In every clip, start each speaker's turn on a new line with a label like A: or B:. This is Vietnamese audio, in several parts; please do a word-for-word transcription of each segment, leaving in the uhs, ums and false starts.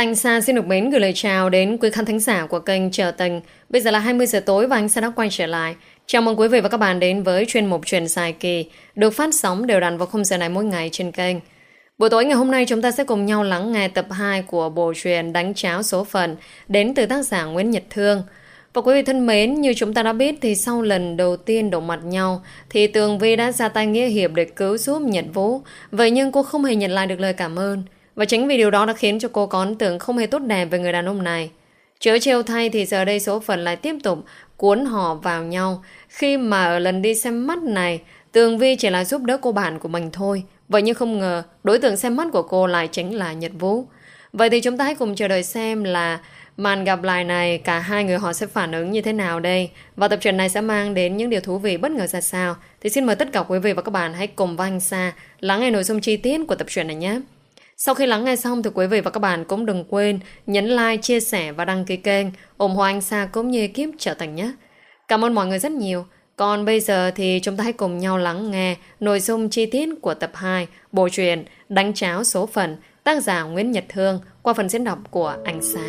A: Anh Sa xin được mến gửi lời chào đến quý khán thính giả của kênh Trở Tình. Bây giờ là hai mươi giờ tối và anh Sa đã quay trở lại. Chào mừng quý vị và các bạn đến với chuyên mục Chuyện dài kỳ được phát sóng đều đặn vào khung giờ này mỗi ngày trên kênh. Buổi tối ngày hôm nay chúng ta sẽ cùng nhau lắng nghe tập hai của bộ truyện Đánh Cháo Số Phận đến từ tác giả Nguyễn Nhật Thương. Và quý vị thân mến, như chúng ta đã biết thì sau lần đầu tiên đụng mặt nhau thì Tường Vi đã ra tay nghĩa hiệp để cứu giúp Nhật Vũ. Vậy nhưng cô không hề nhận lại được lời cảm ơn. Và chính vì điều đó đã khiến cho cô có ấn tượng không hề tốt đẹp về người đàn ông này. Chớ trêu thay thì giờ đây số phận lại tiếp tục cuốn họ vào nhau. Khi mà ở lần đi xem mắt này, Tường Vi chỉ là giúp đỡ cô bạn của mình thôi. Vậy nhưng không ngờ đối tượng xem mắt của cô lại chính là Nhật Vũ. Vậy thì chúng ta hãy cùng chờ đợi xem là màn gặp lại này cả hai người họ sẽ phản ứng như thế nào đây. Và tập truyện này sẽ mang đến những điều thú vị bất ngờ ra sao. Thì xin mời tất cả quý vị và các bạn hãy cùng với anh Sa lắng nghe nội dung chi tiết của tập truyện này nhé. Sau khi lắng nghe xong thì quý vị và các bạn cũng đừng quên nhấn like, chia sẻ và đăng ký kênh ủng hộ anh Sa cũng như ekip Trở Thành nhé. Cảm ơn mọi người rất nhiều. Còn bây giờ thì chúng ta hãy cùng nhau lắng nghe nội dung chi tiết của tập hai bộ truyện Đánh Cháo Số Phận tác giả Nguyễn Nhật Thương qua phần diễn đọc của anh Sa.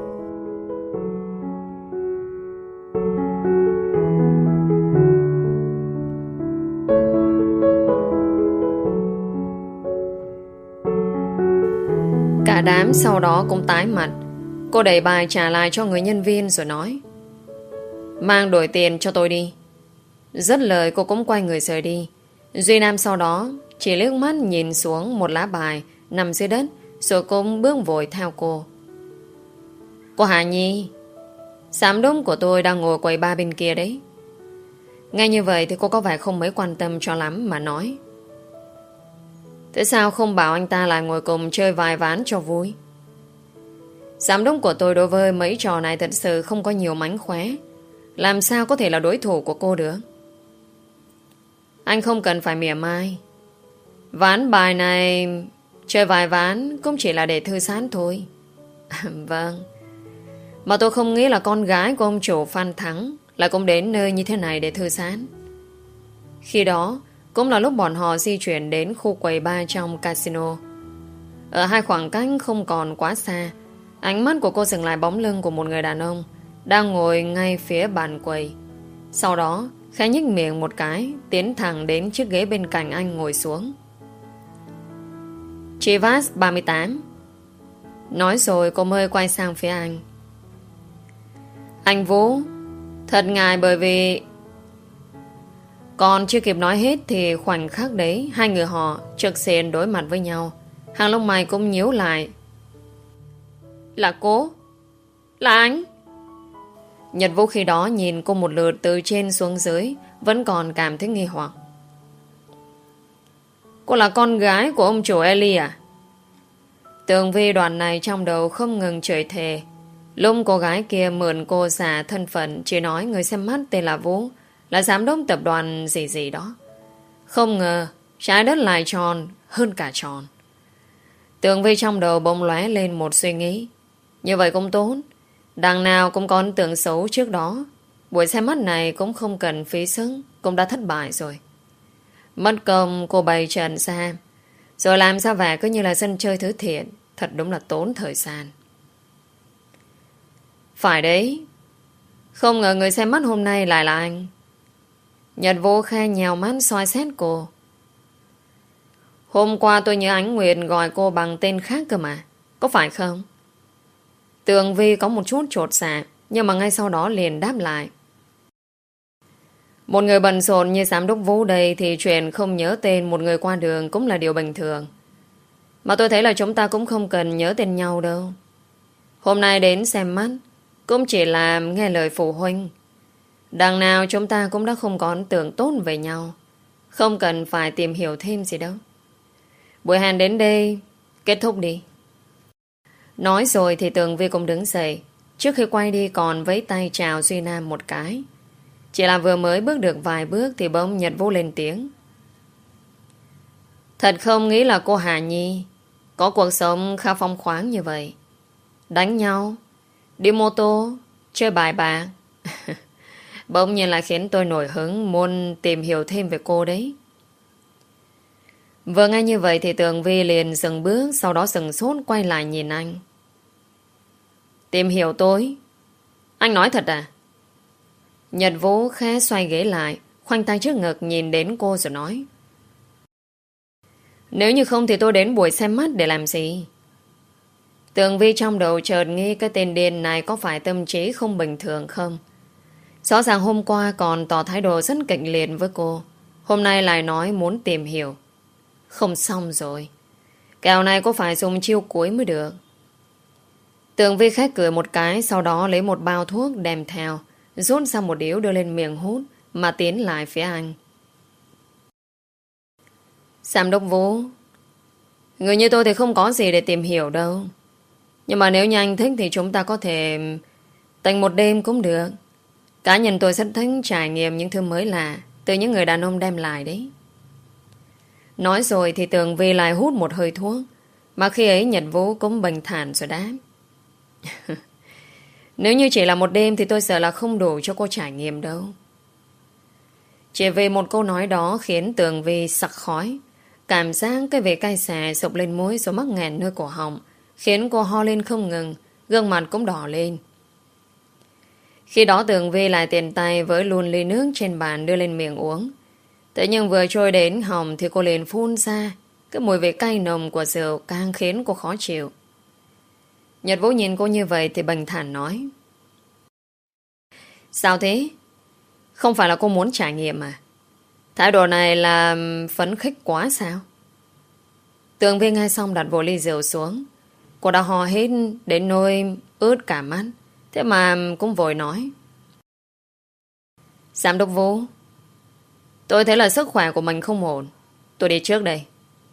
A: Cả đám sau đó cũng tái mặt. Cô đẩy bài trả lại cho người nhân viên rồi nói: "Mang đổi tiền cho tôi đi." Dứt lời cô cũng quay người rời đi. Duy Nam sau đó chỉ liếc mắt nhìn xuống một lá bài nằm dưới đất rồi cũng bước vội theo cô. "Cô Hà Nhi, giám đốc của tôi đang ngồi quầy ba bên kia đấy." Nghe như vậy thì cô có vẻ không mấy quan tâm cho lắm mà nói: "Thế sao không bảo anh ta lại ngồi cùng chơi vài ván cho vui?" Giám đốc của tôi đối với mấy trò này thật sự không có nhiều mánh khóe. Làm sao có thể là đối thủ của cô được? Anh không cần phải mỉa mai. Ván bài này chơi vài ván cũng chỉ là để thư giãn thôi. Vâng. Mà tôi không nghĩ là con gái của ông chủ Phan Thắng lại cũng đến nơi như thế này để thư giãn. Khi đó cũng là lúc bọn họ di chuyển đến khu quầy bar trong casino. Ở hai khoảng cách không còn quá xa, ánh mắt của cô dừng lại bóng lưng của một người đàn ông đang ngồi ngay phía bàn quầy. Sau đó khẽ nhếch miệng một cái, tiến thẳng đến chiếc ghế bên cạnh anh ngồi xuống. Chivas ba mươi tám. Nói rồi cô mới quay sang phía anh. Anh Vũ, thật ngại bởi vì... Còn chưa kịp nói hết thì khoảnh khắc đấy hai người họ trực diện đối mặt với nhau. Hàng lông mày cũng nhíu lại. Là cô? Là anh? Nhật Vũ khi đó nhìn cô một lượt từ trên xuống dưới, vẫn còn cảm thấy nghi hoặc. Cô là con gái của ông chủ Eli à? Tường Vi đoạn này trong đầu không ngừng chửi thề. Lúc cô gái kia mượn cô giả thân phận chỉ nói người xem mắt tên là Vũ, là giám đốc tập đoàn gì gì đó. Không ngờ trái đất lại tròn hơn cả tròn. Tường Vi trong đầu bỗng lóe lên một suy nghĩ. Như vậy cũng tốt, đằng nào cũng có ấn tượng xấu trước đó. Buổi xem mắt này cũng không cần phí sức, cũng đã thất bại rồi. Mất công cô bày trận ra, rồi làm ra vẻ cứ như là sân chơi thứ thiện. Thật đúng là tốn thời gian. Phải đấy, không ngờ người xem mắt hôm nay lại là anh. Nhật Vũ khe nhèo mắt soi xét cô. Hôm qua tôi nhớ Ánh Nguyệt gọi cô bằng tên khác cơ mà, có phải không? Tường Vi có một chút chột dạ, nhưng mà ngay sau đó liền đáp lại. Một người bận rộn như giám đốc Vũ đây thì chuyện không nhớ tên một người qua đường cũng là điều bình thường. Mà tôi thấy là chúng ta cũng không cần nhớ tên nhau đâu. Hôm nay đến xem mắt cũng chỉ là nghe lời phụ huynh. Đằng nào chúng ta cũng đã không có ấn tượng tốt về nhau, không cần phải tìm hiểu thêm gì đâu. Buổi hẹn đến đây kết thúc đi. Nói rồi thì Tường Vi cũng đứng dậy. Trước khi quay đi còn vẫy tay chào Duy Nam một cái. Chỉ là vừa mới bước được vài bước thì bỗng Nhật Vũ lên tiếng. Thật không nghĩ là cô Hà Nhi có cuộc sống khá phong khoáng như vậy. Đánh nhau, đi mô tô, chơi bài bạc. Bỗng nhiên lại khiến tôi nổi hứng muốn tìm hiểu thêm về cô đấy. Vừa nghe như vậy thì Tường Vi liền dừng bước, sau đó sừng sốt quay lại nhìn anh. Tìm hiểu tôi? Anh nói thật à? Nhật Vũ khẽ xoay ghế lại, khoanh tay trước ngực nhìn đến cô rồi nói. Nếu như không thì tôi đến buổi xem mắt để làm gì? Tường Vi trong đầu chợt nghĩ cái tên điên này có phải tâm trí không bình thường không? Rõ ràng hôm qua còn tỏ thái độ rất kịch liệt với cô. Hôm nay lại nói muốn tìm hiểu. Không xong rồi. Kèo này có phải dùng chiêu cuối mới được. Tường Vi khách cười một cái, sau đó lấy một bao thuốc đem theo, rút ra một điếu đưa lên miệng hút, mà tiến lại phía anh. Giám đốc Vũ, người như tôi thì không có gì để tìm hiểu đâu. Nhưng mà nếu như anh thích thì chúng ta có thể tành một đêm cũng được. Cá nhân tôi rất thích trải nghiệm những thứ mới lạ từ những người đàn ông đem lại đấy. Nói rồi thì Tường Vi lại hút một hơi thuốc, mà khi ấy Nhật Vũ cũng bình thản rồi đáp. Nếu như chỉ là một đêm thì tôi sợ là không đủ cho cô trải nghiệm đâu. Chỉ vì một câu nói đó khiến Tường Vi sặc khói. Cảm giác cái vị cay xè sụp lên mũi rồi mắc nghẹn nơi cổ họng, khiến cô ho lên không ngừng, gương mặt cũng đỏ lên. Khi đó Tường Vi lại tiền tay với luôn ly nước trên bàn đưa lên miệng uống. Thế nhưng vừa trôi đến họng thì cô liền phun ra. Cái mùi vị cay nồng của rượu càng khiến cô khó chịu. Nhật Vũ nhìn cô như vậy thì bình thản nói. Sao thế? Không phải là cô muốn trải nghiệm à? Thái độ này là phấn khích quá sao? Tường Vi nghe xong đặt vội ly rượu xuống. Cô đã hò hết đến nỗi ướt cả mắt. Thế mà cũng vội nói. Giám đốc Vũ, tôi thấy là sức khỏe của mình không ổn. Tôi đi trước đây.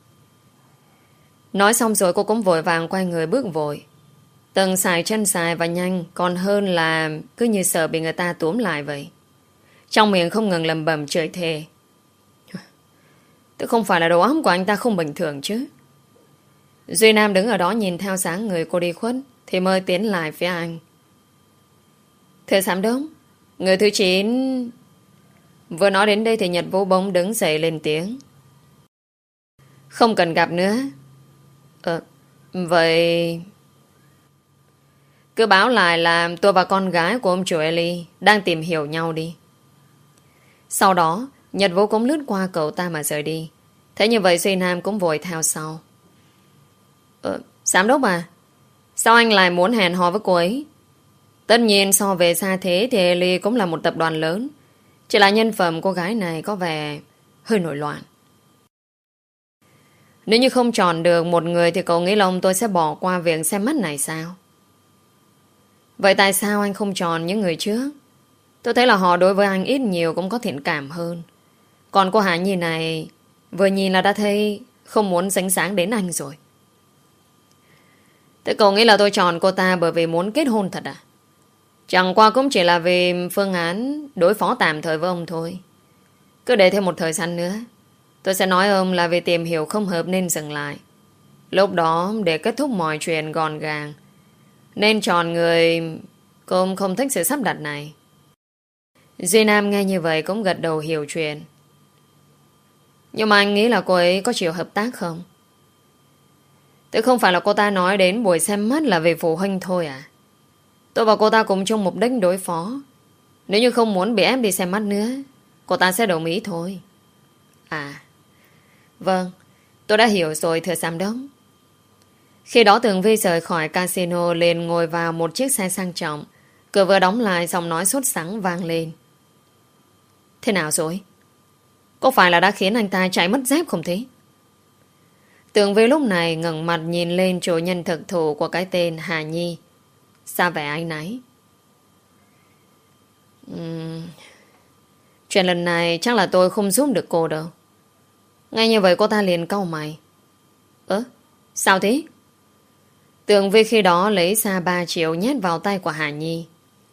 A: Nói xong rồi cô cũng vội vàng quay người bước vội. Từng xài chân xài và nhanh, còn hơn là cứ như sợ bị người ta túm lại vậy. Trong miệng không ngừng lầm bầm chửi thề. Tức không phải là đầu óc của anh ta không bình thường chứ. Duy Nam đứng ở đó nhìn theo dáng người cô đi khuất thì mới tiến lại phía anh. Thưa giám đốc, người thứ chín... Vừa nói đến đây thì Nhật Vũ bỗng đứng dậy lên tiếng. Không cần gặp nữa. Ờ, vậy... Cứ báo lại là tôi và con gái của ông chủ Eli đang tìm hiểu nhau đi. Sau đó, Nhật Vũ cũng lướt qua cậu ta mà rời đi. Thế như vậy Duy Nam cũng vội theo sau. Ờ, giám đốc à, sao anh lại muốn hẹn hò với cô ấy? Tất nhiên so về xa thế thì Eli cũng là một tập đoàn lớn. Chỉ là nhân phẩm cô gái này có vẻ hơi nổi loạn. Nếu như không chọn được một người thì cậu nghĩ là ông tôi sẽ bỏ qua việc xem mắt này sao? Vậy tại sao anh không chọn những người trước? Tôi thấy là họ đối với anh ít nhiều cũng có thiện cảm hơn. Còn cô Hạ Nhi này vừa nhìn là đã thấy không muốn sánh sáng đến anh rồi. Thế cậu nghĩ là tôi chọn cô ta bởi vì muốn kết hôn thật à? Chẳng qua cũng chỉ là vì phương án đối phó tạm thời với ông thôi. Cứ để thêm một thời gian nữa, tôi sẽ nói ông là vì tìm hiểu không hợp nên dừng lại. Lúc đó để kết thúc mọi chuyện gọn gàng, nên chọn người cô không thích sự sắp đặt này. Duy Nam nghe như vậy cũng gật đầu hiểu chuyện. Nhưng mà anh nghĩ là cô ấy có chịu hợp tác không? Thế không phải là cô ta nói đến buổi xem mắt là về phụ huynh thôi à? Tôi và cô ta cùng chung mục đích đối phó. Nếu như không muốn bị ép đi xem mắt nữa, cô ta sẽ đồng ý thôi. À, vâng, tôi đã hiểu rồi thưa giám đốc. Khi đó Tường Vi rời khỏi casino liền ngồi vào một chiếc xe sang trọng. Cửa vừa đóng lại, giọng nói sốt sắng vang lên. Thế nào rồi? Có phải là đã khiến anh ta chạy mất dép không thế? Tường Vi lúc này ngẩng mặt nhìn lên chủ nhân thực thụ của cái tên Hà Nhi. Sao vẻ anh nấy? Uhm, chuyện lần này chắc là tôi không giúp được cô đâu. Ngay như vậy cô ta liền cau mày. Ơ, sao thế? Tường Vi khi đó lấy ra ba triệu nhét vào tay của Hà Nhi.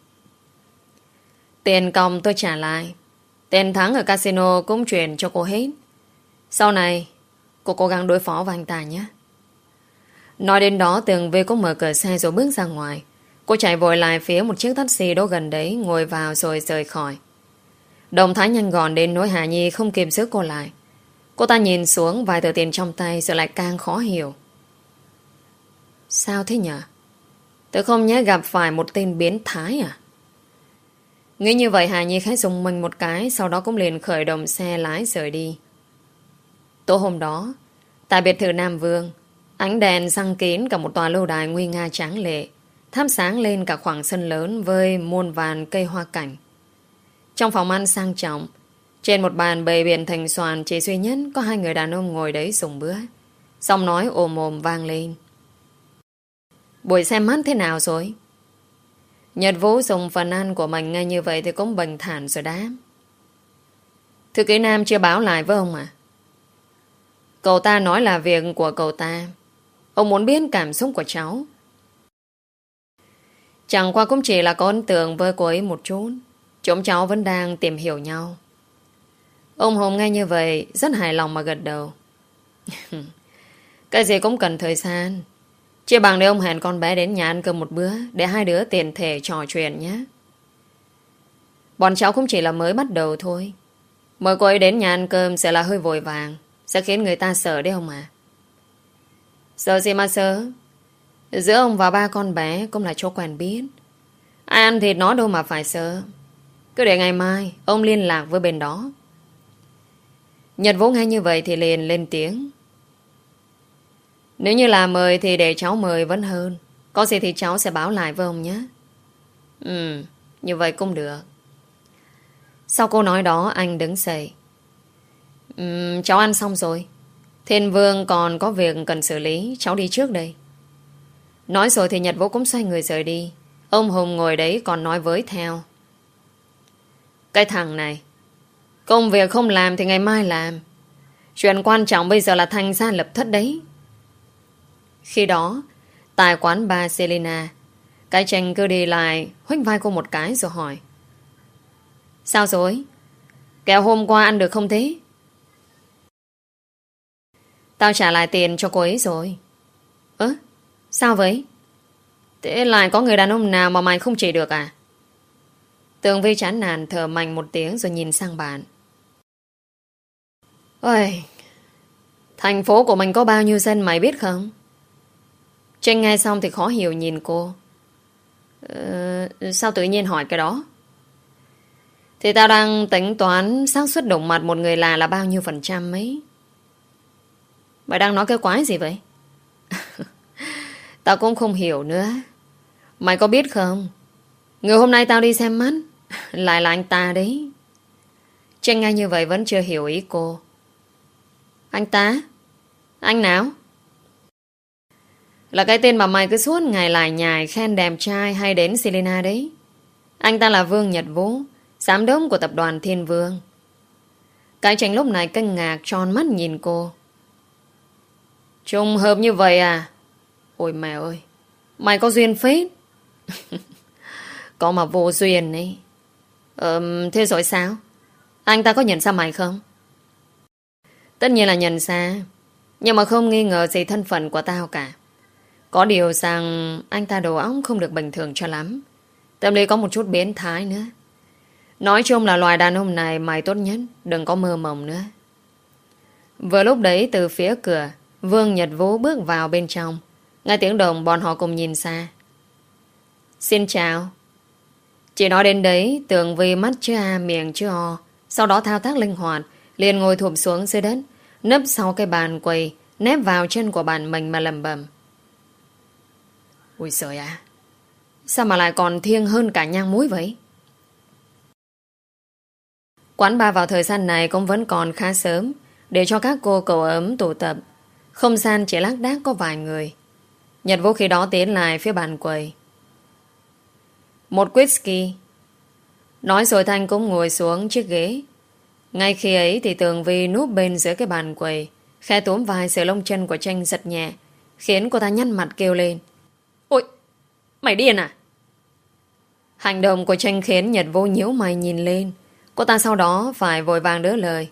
A: Tiền còng tôi trả lại. Tiền thắng ở casino cũng chuyển cho cô hết. Sau này cô cố gắng đối phó với anh ta nhé. Nói đến đó Tường Vi cũng mở cửa xe rồi bước ra ngoài. Cô chạy vội lại phía một chiếc taxi đó gần đấy, ngồi vào rồi rời khỏi. Động thái nhanh gọn đến nỗi Hà Nhi không kịp giữ cô lại. Cô ta nhìn xuống vài tờ tiền trong tay rồi lại càng khó hiểu. Sao thế nhở? Tôi không nhớ gặp phải một tên biến thái à? Nghĩ như vậy Hà Nhi khẽ dùng mình một cái, sau đó cũng liền khởi động xe lái rời đi. Tối hôm đó, tại biệt thự Nam Vương, ánh đèn răng kín cả một tòa lâu đài nguy nga tráng lệ, thắp sáng lên cả khoảng sân lớn với muôn vàn cây hoa cảnh. Trong phòng ăn sang trọng, trên một bàn bày biện thành xoàn chỉ duy nhất có hai người đàn ông ngồi đấy dùng bữa. Giọng nói ồm ồm vang lên. Buổi xem mắt thế nào rồi? Nhật Vũ dùng phần ăn của mình nghe như vậy thì cũng bình thản rồi đáp. Thư ký Nam chưa báo lại với ông à? Cậu ta nói là việc của cậu ta. Ông muốn biết cảm xúc của cháu. Chẳng qua cũng chỉ là có ấn tượng với cô ấy một chút. Chúng cháu vẫn đang tìm hiểu nhau. Ông Hùng nghe như vậy rất hài lòng mà gật đầu. Cái gì cũng cần thời gian. Chỉ bằng để ông hẹn con bé đến nhà ăn cơm một bữa, để hai đứa tiền thể trò chuyện nhé. Bọn cháu cũng chỉ là mới bắt đầu thôi. Mời cô ấy đến nhà ăn cơm sẽ là hơi vội vàng, sẽ khiến người ta sợ đấy ông à. Sợ gì mà sợ? Giữa ông và ba con bé cũng là chỗ quen biết. Ai ăn thịt nó đâu mà phải sợ. Cứ để ngày mai ông liên lạc với bên đó. Nhật Vũ nghe như vậy thì liền lên tiếng. Nếu như là mời thì để cháu mời vẫn hơn. Có gì thì cháu sẽ báo lại với ông nhé. Ừ, như vậy cũng được. Sau câu nói đó anh đứng dậy. uhm, Cháu ăn xong rồi. Thiên Vương còn có việc cần xử lý. Cháu đi trước đây. Nói rồi thì Nhật Vũ cũng xoay người rời đi. Ông Hùng ngồi đấy còn nói với theo. Cái thằng này, công việc không làm thì ngày mai làm. Chuyện quan trọng bây giờ là thành ra lập thất đấy. Khi đó, tại quán bar Selina, cái Tranh cứ đi lại, huých vai cô một cái rồi hỏi. Sao rồi? Kẹo hôm qua ăn được không thế? Tao trả lại tiền cho cô ấy rồi. Ơ? Sao vậy? Thế lại có người đàn ông nào mà mày không chỉ được à? Tường Vi chán nản thở mạnh một tiếng rồi nhìn sang bạn. Ôi, thành phố của mình có bao nhiêu dân mày biết không? Tranh nghe xong thì khó hiểu nhìn cô. Ờ, sao tự nhiên hỏi cái đó? Thì tao đang tính toán xác suất đụng mặt một người lạ là bao nhiêu phần trăm ấy. Mày đang nói cái quái gì vậy? Tao cũng không hiểu nữa. Mày có biết không? Người hôm nay tao đi xem mắt lại là anh ta đấy. Tranh nghe như vậy vẫn chưa hiểu ý cô. Anh ta? Anh nào? Là cái tên mà mày cứ suốt ngày lại nhài khen đẹp trai hay đến Selina đấy. Anh ta là Vương Nhật Vũ, giám đốc của tập đoàn Thiên Vương. Cái Tranh lúc này kinh ngạc tròn mắt nhìn cô. Trùng hợp như vậy à? Ôi mẹ ơi, mày có duyên phết. Có mà vô duyên ấy. Ờ, thế rồi sao? Anh ta có nhận ra mày không? Tất nhiên là nhận ra. Nhưng mà không nghi ngờ gì thân phận của tao cả. Có điều rằng anh ta đầu óc không được bình thường cho lắm. Tâm lý có một chút biến thái nữa. Nói chung là loài đàn ông này mày tốt nhất đừng có mơ mộng nữa. Vừa lúc đấy từ phía cửa, Vương Nhật Vũ bước vào bên trong. Nghe tiếng động bọn họ cùng nhìn xa. Xin chào. Chỉ nói đến đấy, Tường Vi mắt chứ A miệng chứ O. Sau đó thao tác linh hoạt, liền ngồi thụp xuống dưới đất, nấp sau cái bàn quầy, nép vào chân của bạn mình mà lầm bầm. Ui giời à, sao mà lại còn thiêng hơn cả nhang muối vậy? Quán bar vào thời gian này cũng vẫn còn khá sớm, để cho các cô cậu ấm tụ tập. Không gian chỉ lác đác có vài người. Nhật Vũ khi đó tiến lại phía bàn quầy. Một whisky. Nói rồi Thanh cũng ngồi xuống chiếc ghế. Ngay khi ấy thì Tường Vi núp bên dưới cái bàn quầy, khẽ túm vai sợi lông chân của Tranh giật nhẹ, khiến cô ta nhăn mặt kêu lên. Ôi, mày điên à? Hành động của Tranh khiến Nhật Vũ nhíu mày nhìn lên. Cô ta sau đó phải vội vàng đỡ lời.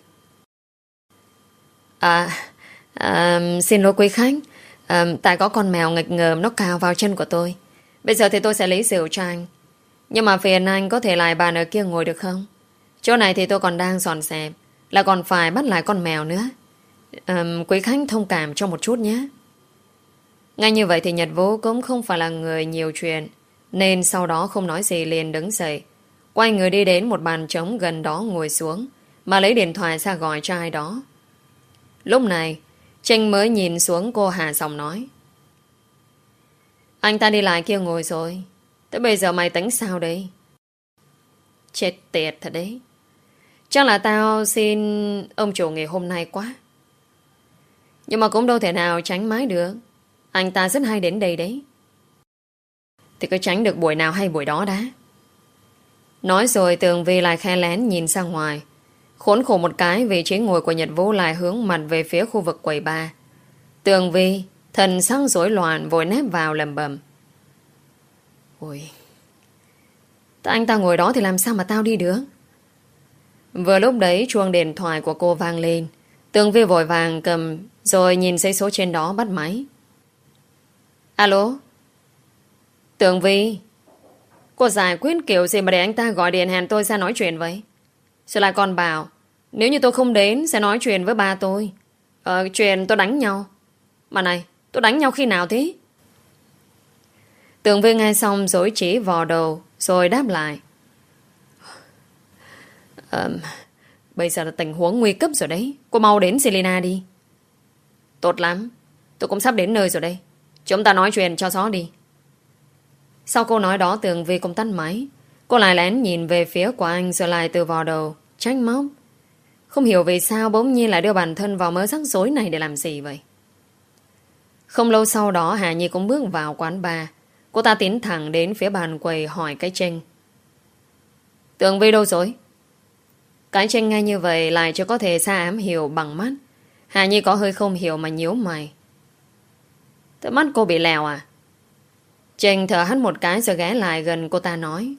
A: À, à xin lỗi quý khách. à, Tại có con mèo nghịch ngợm nó cào vào chân của tôi. Bây giờ thì tôi sẽ lấy rượu cho anh. Nhưng mà phiền anh có thể lại bàn ở kia ngồi được không? Chỗ này thì tôi còn đang dọn dẹp, là còn phải bắt lại con mèo nữa. à, Quý khách thông cảm cho một chút nhé. Ngay như vậy thì Nhật Vũ cũng không phải là người nhiều chuyện, nên sau đó không nói gì liền đứng dậy, quay người đi đến một bàn trống gần đó ngồi xuống, mà lấy điện thoại ra gọi cho ai đó. Lúc này Trinh mới nhìn xuống cô hạ giọng nói: Anh ta đi lại kia ngồi rồi. Tới bây giờ mày tính sao đây? Chết tiệt thật đấy. Chắc là tao xin ông chủ nghỉ hôm nay quá. Nhưng mà cũng đâu thể nào tránh mãi được. Anh ta rất hay đến đây đấy. Thì cứ tránh được buổi nào hay buổi đó đã. Nói rồi Tường Vi lại khe lén nhìn ra ngoài. Khốn khổ một cái, vị trí ngồi của Nhật Vũ lại hướng mặt về phía khu vực quầy bar. Tường Vi thần sắc rối loạn vội nép vào lầm bầm: Ôi, anh ta ngồi đó thì làm sao mà tao đi được? Vừa lúc đấy chuông điện thoại của cô vang lên. Tường Vi vội vàng cầm rồi nhìn thấy số trên đó bắt máy. Alo. Tường Vi, cô giải quyết kiểu gì mà để anh ta gọi điện hẹn tôi ra nói chuyện vậy? Rồi lại còn bảo nếu như tôi không đến sẽ nói chuyện với ba tôi. Ờ, chuyện tôi đánh nhau. Mà này, tôi đánh nhau khi nào thế? Tường Vi nghe xong dối chỉ vò đầu rồi đáp lại: ờ, Bây giờ là tình huống nguy cấp rồi đấy. Cô mau đến Selina đi. Tốt lắm, tôi cũng sắp đến nơi rồi đây. Chúng ta nói chuyện cho rõ đi. Sau câu nói đó Tường Vi cũng tắt máy. Cô lại lén nhìn về phía của anh rồi lại từ vò đầu trách móc. Không hiểu vì sao bỗng nhiên lại đưa bản thân vào mớ rắc rối này để làm gì vậy. Không lâu sau đó Hà Nhi cũng bước vào quán bar. Cô ta tiến thẳng đến phía bàn quầy hỏi cái Trinh: Tường Vi đâu rồi? Cái Trinh nghe như vậy lại chưa có thể xa ám hiểu bằng mắt. Hà Nhi có hơi không hiểu mà nhíu mày: Tới mắt cô bị lèo à? Trinh thở hắt một cái rồi ghé lại gần cô ta nói: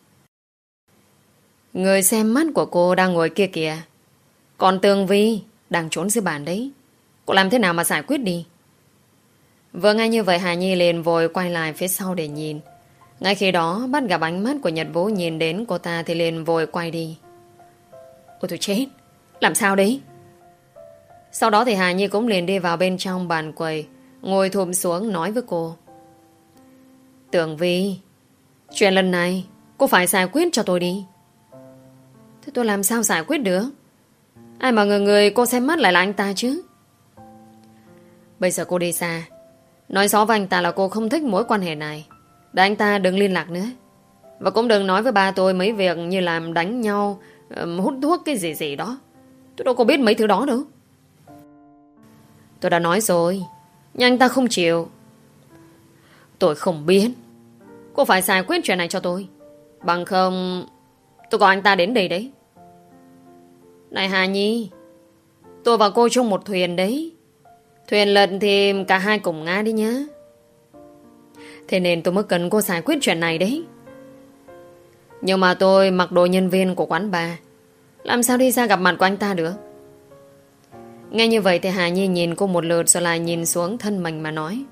A: Người xem mắt của cô đang ngồi kia kìa. Còn Tường Vi đang trốn dưới bàn đấy. Cô làm thế nào mà giải quyết đi? Vừa nghe như vậy Hà Nhi liền vội quay lại phía sau để nhìn. Ngay khi đó bắt gặp ánh mắt của Nhật Vũ nhìn đến cô ta thì liền vội quay đi. Ôi tôi chết, làm sao đấy? Sau đó thì Hà Nhi cũng liền đi vào bên trong bàn quầy, ngồi thụp xuống nói với cô: Tường Vi, chuyện lần này cô phải giải quyết cho tôi đi. Thế tôi làm sao giải quyết được? Ai mà người người cô xem mắt lại là anh ta chứ. Bây giờ cô đi xa, nói rõ với anh ta là cô không thích mối quan hệ này, để anh ta đừng liên lạc nữa. Và cũng đừng nói với ba tôi mấy việc như làm đánh nhau, hút thuốc cái gì gì đó. Tôi đâu có biết mấy thứ đó đâu. Tôi đã nói rồi, nhưng anh ta không chịu. Tôi không biết. Cô phải giải quyết chuyện này cho tôi. Bằng không tôi gọi anh ta đến đây đấy. Này Hà Nhi, tôi và cô chung một thuyền đấy. Thuyền lật thì cả hai cùng ngã đi nhá. Thế nên tôi mới cần cô giải quyết chuyện này đấy. Nhưng mà tôi mặc đồ nhân viên của quán bar, làm sao đi ra gặp mặt của anh ta được? Nghe như vậy thì Hà Nhi nhìn cô một lượt rồi lại nhìn xuống thân mình mà nói: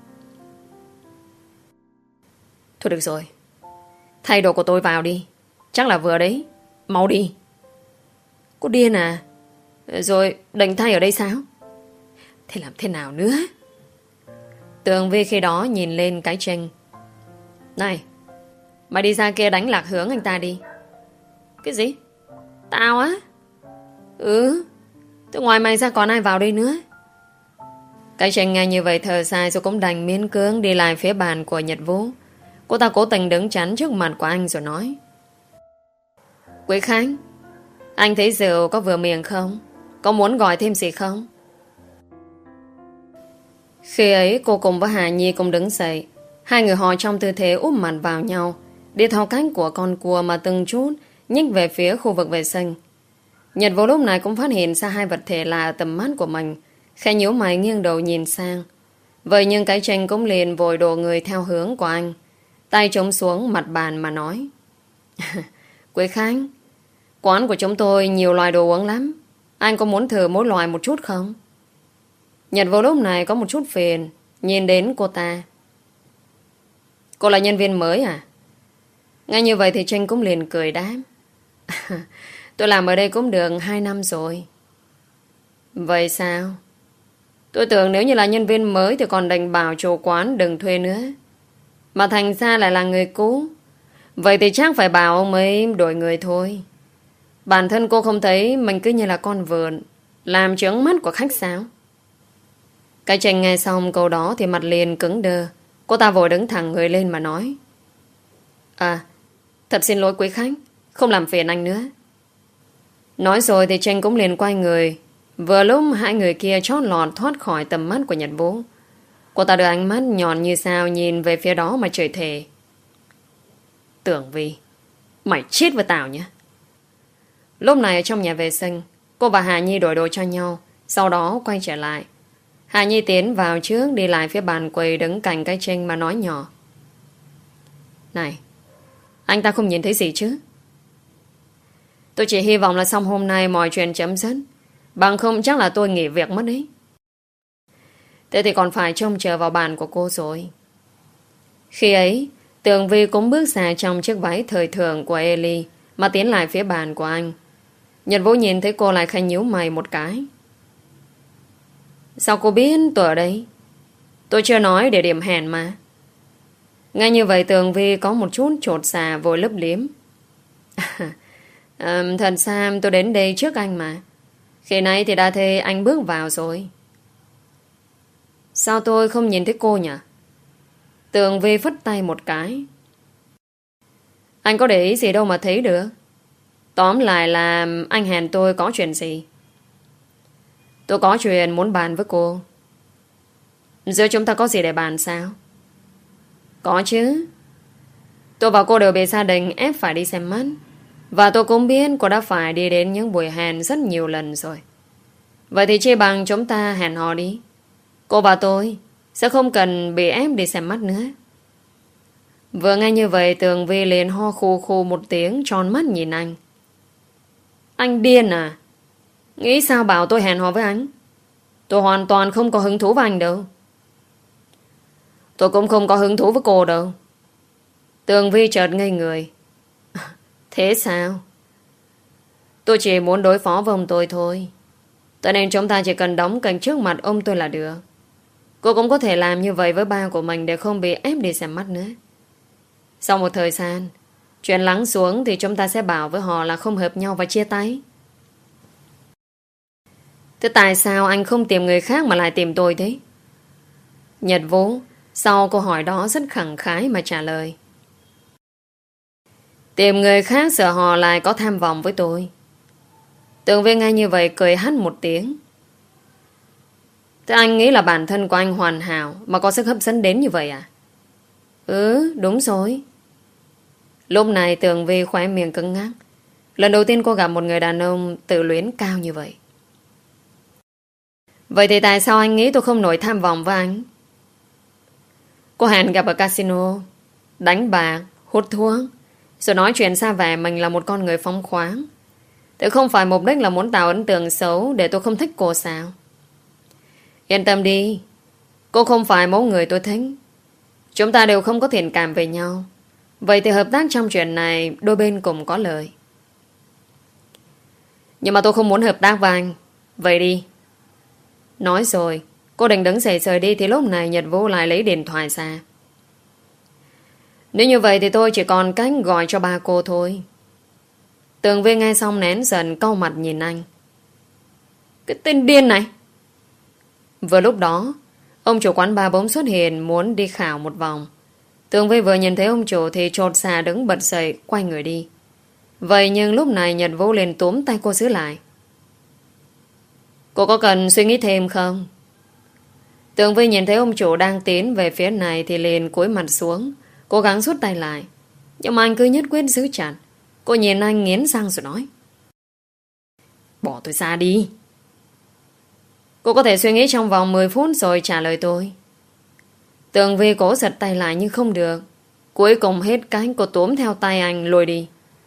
A: Thôi được rồi, thay đồ của tôi vào đi. Chắc là vừa đấy. Mau đi. Cô điên à? Rồi định thay ở đây sao? Thế làm thế nào nữa? Tường Vi khi đó nhìn lên cái Trinh: Này, mày đi ra kia đánh lạc hướng anh ta đi. Cái gì? Tao á? Ừ, từ ngoài mày ra còn ai vào đây nữa? Cái Trinh nghe như vậy thở dài rồi cũng đành miễn cưỡng đi lại phía bàn của Nhật Vũ. Cô ta cố tình đứng chắn trước mặt của anh rồi nói: Quý Khánh, anh thấy rượu có vừa miệng không? Có muốn gọi thêm gì không? Khi ấy cô cùng với Hà Nhi cùng đứng dậy. Hai người họ trong tư thế úp mặt vào nhau, đi theo cách của con cua mà từng chút nhích về phía khu vực vệ sinh. Nhật Vũ lúc này cũng phát hiện ra hai vật thể lạ tầm mắt của mình, khẽ nhíu mày nghiêng đầu nhìn sang. Vậy nhưng cái Trinh cũng liền vội đổ người theo hướng của anh, tay chống xuống mặt bàn mà nói: Quý Khánh, quán của chúng tôi nhiều loại đồ uống lắm. Anh có muốn thử mỗi loại một chút không? Nhật Vũ lúc này có một chút phiền nhìn đến cô ta: Cô là nhân viên mới à? Ngay như vậy thì Trinh cũng liền cười đáp: Tôi làm ở đây cũng được hai năm rồi. Vậy sao? Tôi tưởng nếu như là nhân viên mới thì còn đành bảo chủ quán đừng thuê nữa. Mà thành ra lại là người cũ. Vậy thì chắc phải bảo ông ấy đổi người thôi. Bản thân cô không thấy mình cứ như là con vượn, làm chướng mắt của khách sao? Cái Tranh nghe xong câu đó thì mặt liền cứng đơ. Cô ta vội đứng thẳng người lên mà nói: À, thật xin lỗi quý khách, không làm phiền anh nữa. Nói rồi thì Tranh cũng liền quay người. Vừa lúc hai người kia chót lọt thoát khỏi tầm mắt của Nhật Vũ, cô ta đưa ánh mắt nhọn như sao nhìn về phía đó mà chửi thề: Tưởng Vi, mày chết với tao nhé. Lúc này ở trong nhà vệ sinh, cô và Hà Nhi đổi đồ cho nhau, sau đó quay trở lại. Hà Nhi tiến vào trước, đi lại phía bàn quầy đứng cạnh cái Tranh mà nói nhỏ: Này, anh ta không nhìn thấy gì chứ? Tôi chỉ hy vọng là xong hôm nay mọi chuyện chấm dứt, bằng không chắc là tôi nghỉ việc mất đấy. Thế thì còn phải trông chờ vào bàn của cô rồi. Khi ấy, Tường Vi cũng bước ra trong chiếc váy thời thượng của Ellie mà tiến lại phía bàn của anh. Nhật Vũ nhìn thấy cô lại khẽ nhíu mày một cái: Sao cô biết tôi ở đây? Tôi chưa nói địa điểm hẹn mà. Ngay như vậy Tường Vi có một chút chột dạ vội lấp liếm: à, Thật ra tôi đến đây trước anh mà. Khi nãy thì đã thấy anh bước vào rồi. Sao tôi không nhìn thấy cô nhỉ? Tường Vi phất tay một cái: Anh có để ý gì đâu mà thấy được. Tóm lại là anh hẹn tôi có chuyện gì? Tôi có chuyện muốn bàn với cô. Giữa chúng ta có gì để bàn sao? Có chứ. Tôi và cô đều bị gia đình ép phải đi xem mắt, và tôi cũng biết cô đã phải đi đến những buổi hẹn rất nhiều lần rồi. Vậy thì chia bằng chúng ta hẹn hò đi. Cô và tôi sẽ không cần bị ép đi xem mắt nữa. Vừa nghe như vậy Tường Vi liền ho khù khù một tiếng, tròn mắt nhìn anh: Anh điên à? Nghĩ sao bảo tôi hẹn hò với anh? Tôi hoàn toàn không có hứng thú với anh đâu. Tôi cũng không có hứng thú với cô đâu. Tường Vi chợt ngây người: Thế sao? Tôi chỉ muốn đối phó với ông tôi thôi. Cho nên chúng ta chỉ cần đóng cạnh trước mặt ông tôi là được. Cô cũng có thể làm như vậy với ba của mình để không bị ép đi xem mắt nữa. Sau một thời gian, chuyện lắng xuống thì chúng ta sẽ bảo với họ là không hợp nhau và chia tay. Thế tại sao anh không tìm người khác mà lại tìm tôi thế? Nhật Vũ sau câu hỏi đó rất khẳng khái mà trả lời: Tìm người khác sợ họ lại có tham vọng với tôi. Tường Vi nghe như vậy cười hắt một tiếng: Thế anh nghĩ là bản thân của anh hoàn hảo mà có sức hấp dẫn đến như vậy à? Ừ, đúng rồi. Lúc này Tường Vi khóe miệng cứng ngắc. Lần đầu tiên cô gặp một người đàn ông tự luyến cao như vậy. Vậy thì tại sao anh nghĩ tôi không nổi tham vọng với anh? Cô hẹn gặp ở casino, đánh bạc, hút thuốc, rồi nói chuyện xa vẻ mình là một con người phóng khoáng. Thế không phải mục đích là muốn tạo ấn tượng xấu để tôi không thích cô sao? Yên tâm đi, cô không phải mẫu người tôi thích. Chúng ta đều không có thiện cảm về nhau. Vậy thì hợp tác trong chuyện này đôi bên cùng có lợi. Nhưng mà tôi không muốn hợp tác với anh. Vậy đi. Nói rồi cô định đứng dậy rời đi thì lúc này Nhật Vũ lại lấy điện thoại ra. Nếu như vậy thì tôi chỉ còn cách gọi cho ba cô thôi. Tường Vi nghe xong nén giận cau mặt nhìn anh: Cái tên điên này! Vừa lúc đó ông chủ quán bar bỗng xuất hiện muốn đi khảo một vòng. Tường Vi vừa nhìn thấy ông chủ thì chột dạ đứng bật dậy quay người đi. Vậy nhưng lúc này Nhật Vũ liền túm tay cô giữ lại: Cô có cần suy nghĩ thêm không? Tường Vi nhìn thấy ông chủ đang tiến về phía này thì liền cúi mặt xuống, cố gắng rút tay lại. Nhưng mà anh cứ nhất quyết giữ chặt. Cô nhìn anh nghiến răng rồi nói: Bỏ tôi ra đi. Cô có thể suy nghĩ trong vòng mười phút rồi trả lời tôi. Tường Vi cố giật tay lại nhưng không được. Cuối cùng hết cách cô túm theo tay anh lôi đi.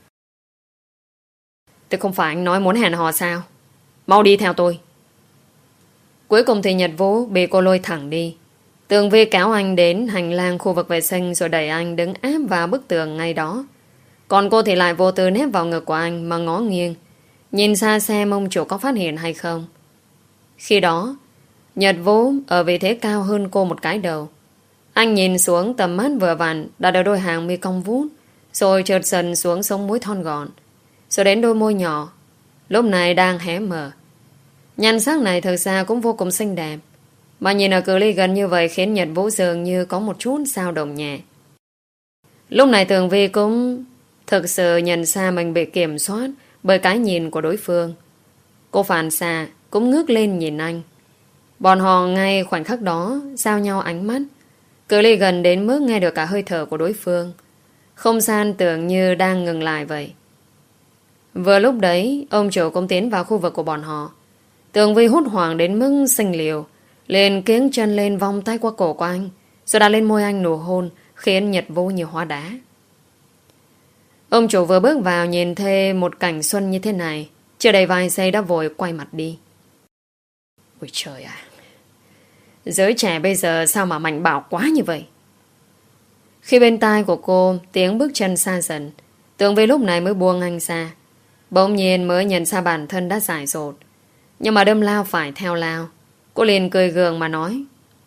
A: Thế không phải anh nói muốn hẹn hò sao? Mau đi theo tôi. Cuối cùng thì Nhật Vũ bị cô lôi thẳng đi. Tường Vi kéo anh đến hành lang khu vực vệ sinh rồi đẩy anh đứng áp vào bức tường ngay đó. Còn cô thì lại vô tư nép vào ngực của anh mà ngó nghiêng, nhìn xa xem ông chủ có phát hiện hay không. Khi đó Nhật Vũ ở vị thế cao hơn cô một cái đầu. Anh nhìn xuống tầm mắt vừa vặn đặt ở đôi hàng mi cong vút, rồi trượt dần xuống sống mũi thon gọn, rồi đến đôi môi nhỏ, lúc này đang hé mở. Nhan sắc này thực ra cũng vô cùng xinh đẹp, mà nhìn ở cự ly gần như vậy khiến Nhật Vũ dường như có một chút dao động nhẹ. Lúc này Tường Vi cũng thực sự nhận ra mình bị kiểm soát bởi cái nhìn của đối phương. Cô phản xạ cũng ngước lên nhìn anh. Bọn họ ngay khoảnh khắc đó giao nhau ánh mắt, cự ly gần đến mức nghe được cả hơi thở của đối phương. Không gian tưởng như đang ngừng lại vậy. Vừa lúc đấy, ông chủ cũng tiến vào khu vực của bọn họ. Tường Vi hốt hoảng đến mức sinh liều, liền kiếng chân lên vòng tay qua cổ của anh, rồi đặt lên môi anh nụ hôn, khiến Nhật Vũ như hóa đá. Ông chủ vừa bước vào nhìn thấy một cảnh xuân như thế này, chưa đầy vài giây đã vội quay mặt đi. Ôi trời ạ, giới trẻ bây giờ sao mà mạnh bạo quá như vậy? Khi bên tai của cô tiếng bước chân xa dần, Tường Vi lúc này mới buông anh ra. Bỗng nhiên mới nhận ra bản thân đã dại dột, nhưng mà đâm lao phải theo lao. Cô liền cười gượng mà nói: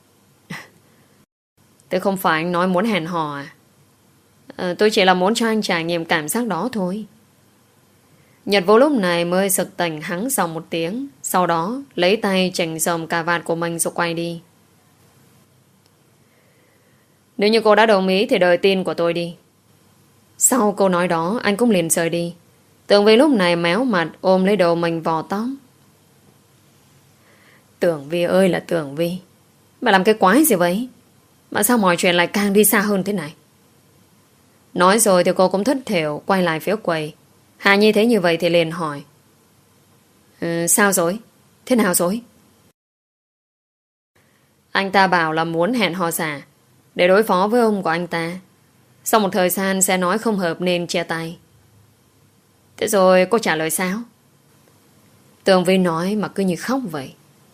A: Tôi không phải anh nói muốn hẹn hò à? à Tôi chỉ là muốn cho anh trải nghiệm cảm giác đó thôi. Nhật Vũ lúc này mới sực tỉnh hắng giọng một tiếng, sau đó lấy tay chỉnh dòng cà vạt của mình rồi quay đi. Nếu như cô đã đồng ý thì đợi tin của tôi đi. Sau câu nói đó anh cũng liền rời đi. Tường Vi lúc này méo mặt ôm lấy đầu mình vò tóc. Tường Vi ơi là Tường Vi, bà làm cái quái gì vậy? Mà sao mọi chuyện lại càng đi xa hơn thế này? Nói rồi thì cô cũng thất thểu quay lại phía quầy. Hà Nhi thấy như vậy thì liền hỏi: ừ, Sao rồi? Thế nào rồi? Anh ta bảo là muốn hẹn hò giả để đối phó với ông của anh ta. Sau một thời gian sẽ nói không hợp nên chia tay. Thế rồi cô trả lời sao? Tường Vi nói mà cứ như khóc vậy.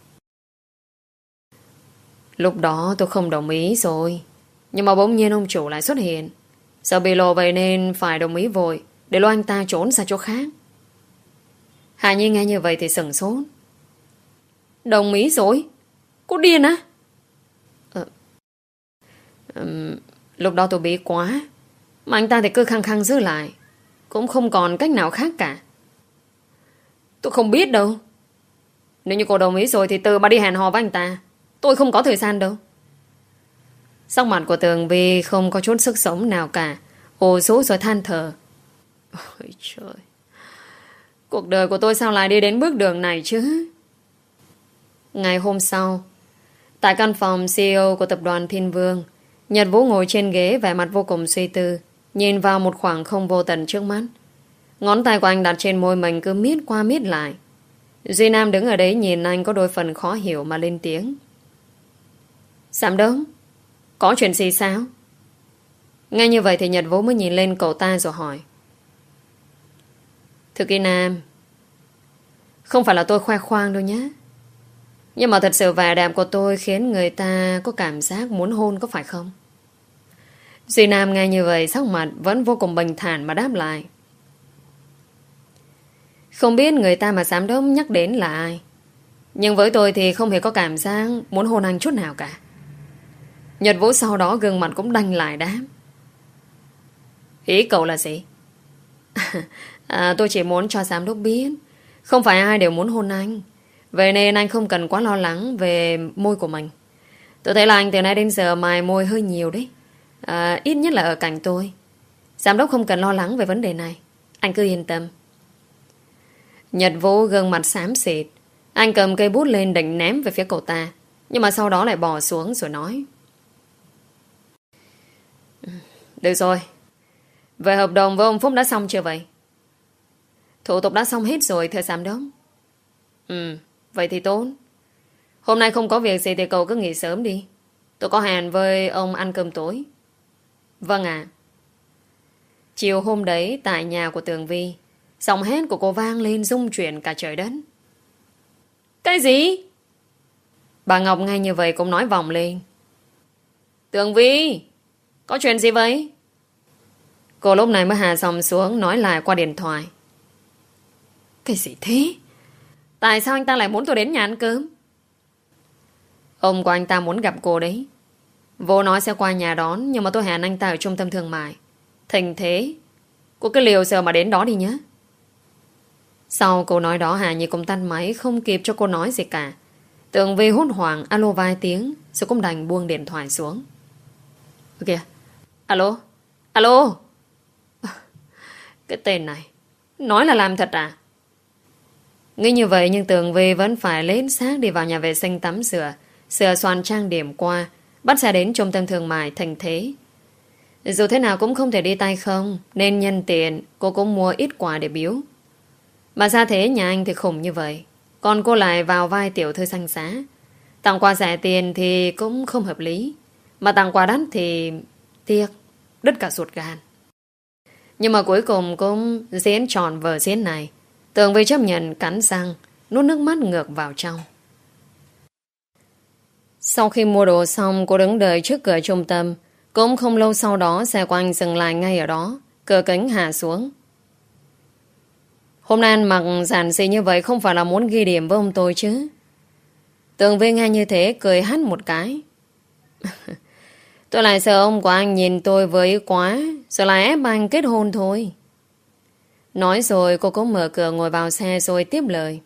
A: Lúc đó tôi không đồng ý rồi, nhưng mà bỗng nhiên ông chủ lại xuất hiện. Sợ bị lộ vậy nên phải đồng ý vội để lo anh ta trốn ra chỗ khác. Hà Nhi nghe như vậy thì sửng sốt. Đồng ý rồi? Cô điên á? Ờ, um, Lúc đó tôi bí quá, mà anh ta thì cứ khăng khăng giữ lại, cũng không còn cách nào khác cả. Tôi không biết đâu. Nếu như cô đồng ý rồi thì tự bà đi hẹn hò với anh ta. Tôi không có thời gian đâu. Sắc mặt của Tường Vi không có chút sức sống nào cả, ồ số rồi than thở. Ôi trời, cuộc đời của tôi sao lại đi đến bước đường này chứ? Ngày hôm sau, tại căn phòng xê e ô của tập đoàn Thiên Vương, Nhật Vũ ngồi trên ghế vẻ mặt vô cùng suy tư, nhìn vào một khoảng không vô tận trước mắt. Ngón tay của anh đặt trên môi mình cứ miết qua miết lại. Duy Nam đứng ở đấy nhìn anh có đôi phần khó hiểu mà lên tiếng: Giám đốc, có chuyện gì sao? Nghe như vậy thì Nhật Vũ mới nhìn lên cậu ta rồi hỏi: Thư ký Nam, không phải là tôi khoe khoang đâu nhé, nhưng mà thật sự vẻ đẹp của tôi khiến người ta có cảm giác muốn hôn, có phải không? Duy Nam nghe như vậy sắc mặt vẫn vô cùng bình thản mà đáp lại: Không biết người ta mà giám đốc nhắc đến là ai, nhưng với tôi thì không hề có cảm giác muốn hôn anh chút nào cả. Nhật Vũ sau đó gương mặt cũng đanh lại đáp: Ý cậu là gì? à, Tôi chỉ muốn cho giám đốc biết không phải ai đều muốn hôn anh, vậy nên anh không cần quá lo lắng về môi của mình. Tôi thấy là anh từ nay đến giờ mài môi hơi nhiều đấy, à, ít nhất là ở cạnh tôi. Giám đốc không cần lo lắng về vấn đề này, anh cứ yên tâm. Nhật Vũ gương mặt xám xịt. Anh cầm cây bút lên định ném về phía cậu ta, nhưng mà sau đó lại bỏ xuống rồi nói: Được rồi, về hợp đồng với ông Phúc đã xong chưa vậy? Thủ tục đã xong hết rồi thưa giám đốc. Ừ, vậy thì tốt. Hôm nay không có việc gì thì cậu cứ nghỉ sớm đi. Tôi có hẹn với ông ăn cơm tối. Vâng ạ. Chiều hôm đấy tại nhà của Tường Vi, giọng hét của cô vang lên rung chuyển cả trời đất. Cái gì? Bà Ngọc ngay như vậy cũng nói vòng lên: Tường Vi, có chuyện gì vậy? Cô lúc này mới hạ giọng xuống nói lại qua điện thoại: Cái gì thế? Tại sao anh ta lại muốn tôi đến nhà ăn cơm? Ông của anh ta muốn gặp cô đấy. Vô nói sẽ qua nhà đón, nhưng mà tôi hẹn anh ta ở trung tâm thương mại. Thành thế, cô cứ liều giờ mà đến đó đi nhé. Sau câu nói đó Hà Nhi cũng tắt máy, không kịp cho cô nói gì cả. Tường Vi hốt hoảng alo vài tiếng, rồi cũng đành buông điện thoại xuống. Kìa, alo, alo. Cái tên này, nói là làm thật à? Nghĩ như vậy nhưng Tường Vi vẫn phải lên xác đi vào nhà vệ sinh tắm rửa, sửa soạn trang điểm qua, bắt xe đến trung tâm thương mại Thành Thế. Dù thế nào cũng không thể đi tay không, nên nhân tiện cô cũng mua ít quà để biếu. Mà ra thế nhà anh thì khủng như vậy, còn cô lại vào vai tiểu thư xanh xá. Tặng quà rẻ tiền thì cũng không hợp lý, mà tặng quà đắt thì tiếc, đứt cả ruột gan. Nhưng mà cuối cùng cũng diễn tròn vở diễn này. Tường Vi chấp nhận cắn răng, nuốt nước mắt ngược vào trong. Sau khi mua đồ xong, cô đứng đợi trước cửa trung tâm. Cũng không lâu sau đó xe của anh dừng lại ngay ở đó, cửa kính hạ xuống. Hôm nay anh mặc giản dị như vậy không phải là muốn ghi điểm với ông tôi chứ? Tường Vi nghe như thế cười hắt một cái. Tôi lại sợ ông của anh nhìn tôi với quá, rồi lại ép anh kết hôn thôi. Nói rồi cô cũng mở cửa ngồi vào xe rồi tiếp lời.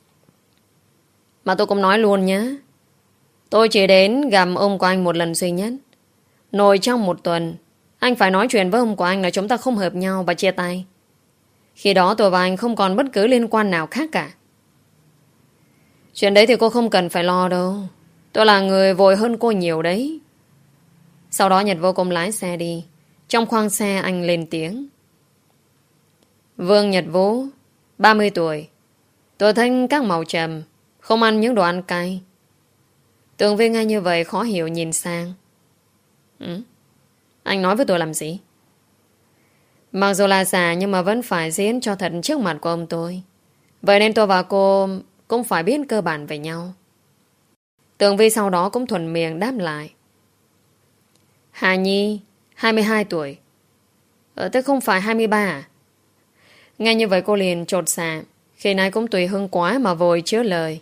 A: Mà tôi cũng nói luôn nhé, tôi chỉ đến gặp ông của anh một lần duy nhất. Nội trong một tuần, anh phải nói chuyện với ông của anh là chúng ta không hợp nhau và chia tay. Khi đó tôi và anh không còn bất cứ liên quan nào khác cả. Chuyện đấy thì cô không cần phải lo đâu. Tôi là người vội hơn cô nhiều đấy. Sau đó Nhật vô cùng lái xe đi. Trong khoang xe anh lên tiếng. Vương Nhật Vũ, ba mươi tuổi. Tôi thích các màu trầm, không ăn những đồ ăn cay. Tường Vi nghe như vậy khó hiểu nhìn sang. Ừ? Anh nói với tôi làm gì? Mặc dù là giả nhưng mà vẫn phải diễn cho thật trước mặt của ông tôi. Vậy nên tôi và cô cũng phải biết cơ bản về nhau. Tường Vi sau đó cũng thuần miệng đáp lại. Hà Nhi, hai mươi hai tuổi. Ờ, tôi không phải hai mươi ba à? Nghe như vậy cô liền chột dạ. Khi nãy cũng tùy hưng quá mà vội chứa lời.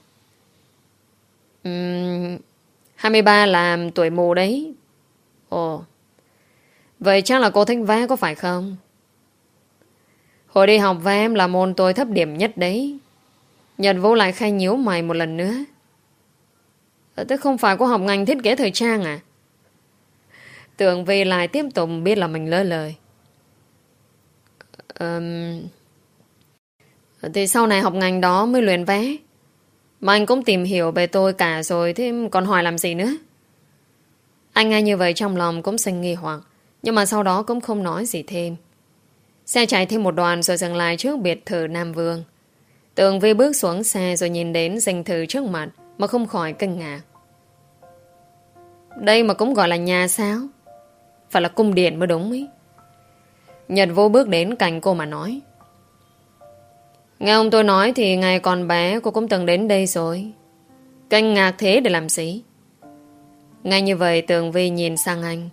A: uhm, hai mươi ba là tuổi mù đấy. Ồ, vậy chắc là cô thích vẽ có phải không? Hồi đi học vẽ là môn tôi thấp điểm nhất đấy. Nhật Vũ lại khai nhíu mày một lần nữa. Ờ, tôi không phải cô học ngành thiết kế thời trang à? Tường Vi lại tiếp tục biết là mình lỡ lời. Um, thì sau này học ngành đó mới luyện vẽ. Mà anh cũng tìm hiểu về tôi cả rồi, thế còn hỏi làm gì nữa? Anh nghe như vậy trong lòng cũng sinh nghi hoặc, nhưng mà sau đó cũng không nói gì thêm. Xe chạy thêm một đoạn rồi dừng lại trước biệt thự Nam Vương. Tường Vi bước xuống xe rồi nhìn đến dinh thự trước mặt mà không khỏi kinh ngạc. Đây mà cũng gọi là nhà sao? Phải là cung điện mới đúng ấy. Nhật Vô bước đến cạnh cô mà nói. Nghe ông tôi nói thì ngày còn bé cô cũng từng đến đây rồi. Kinh ngạc thế để làm gì? Ngay như vậy Tường Vi nhìn sang anh.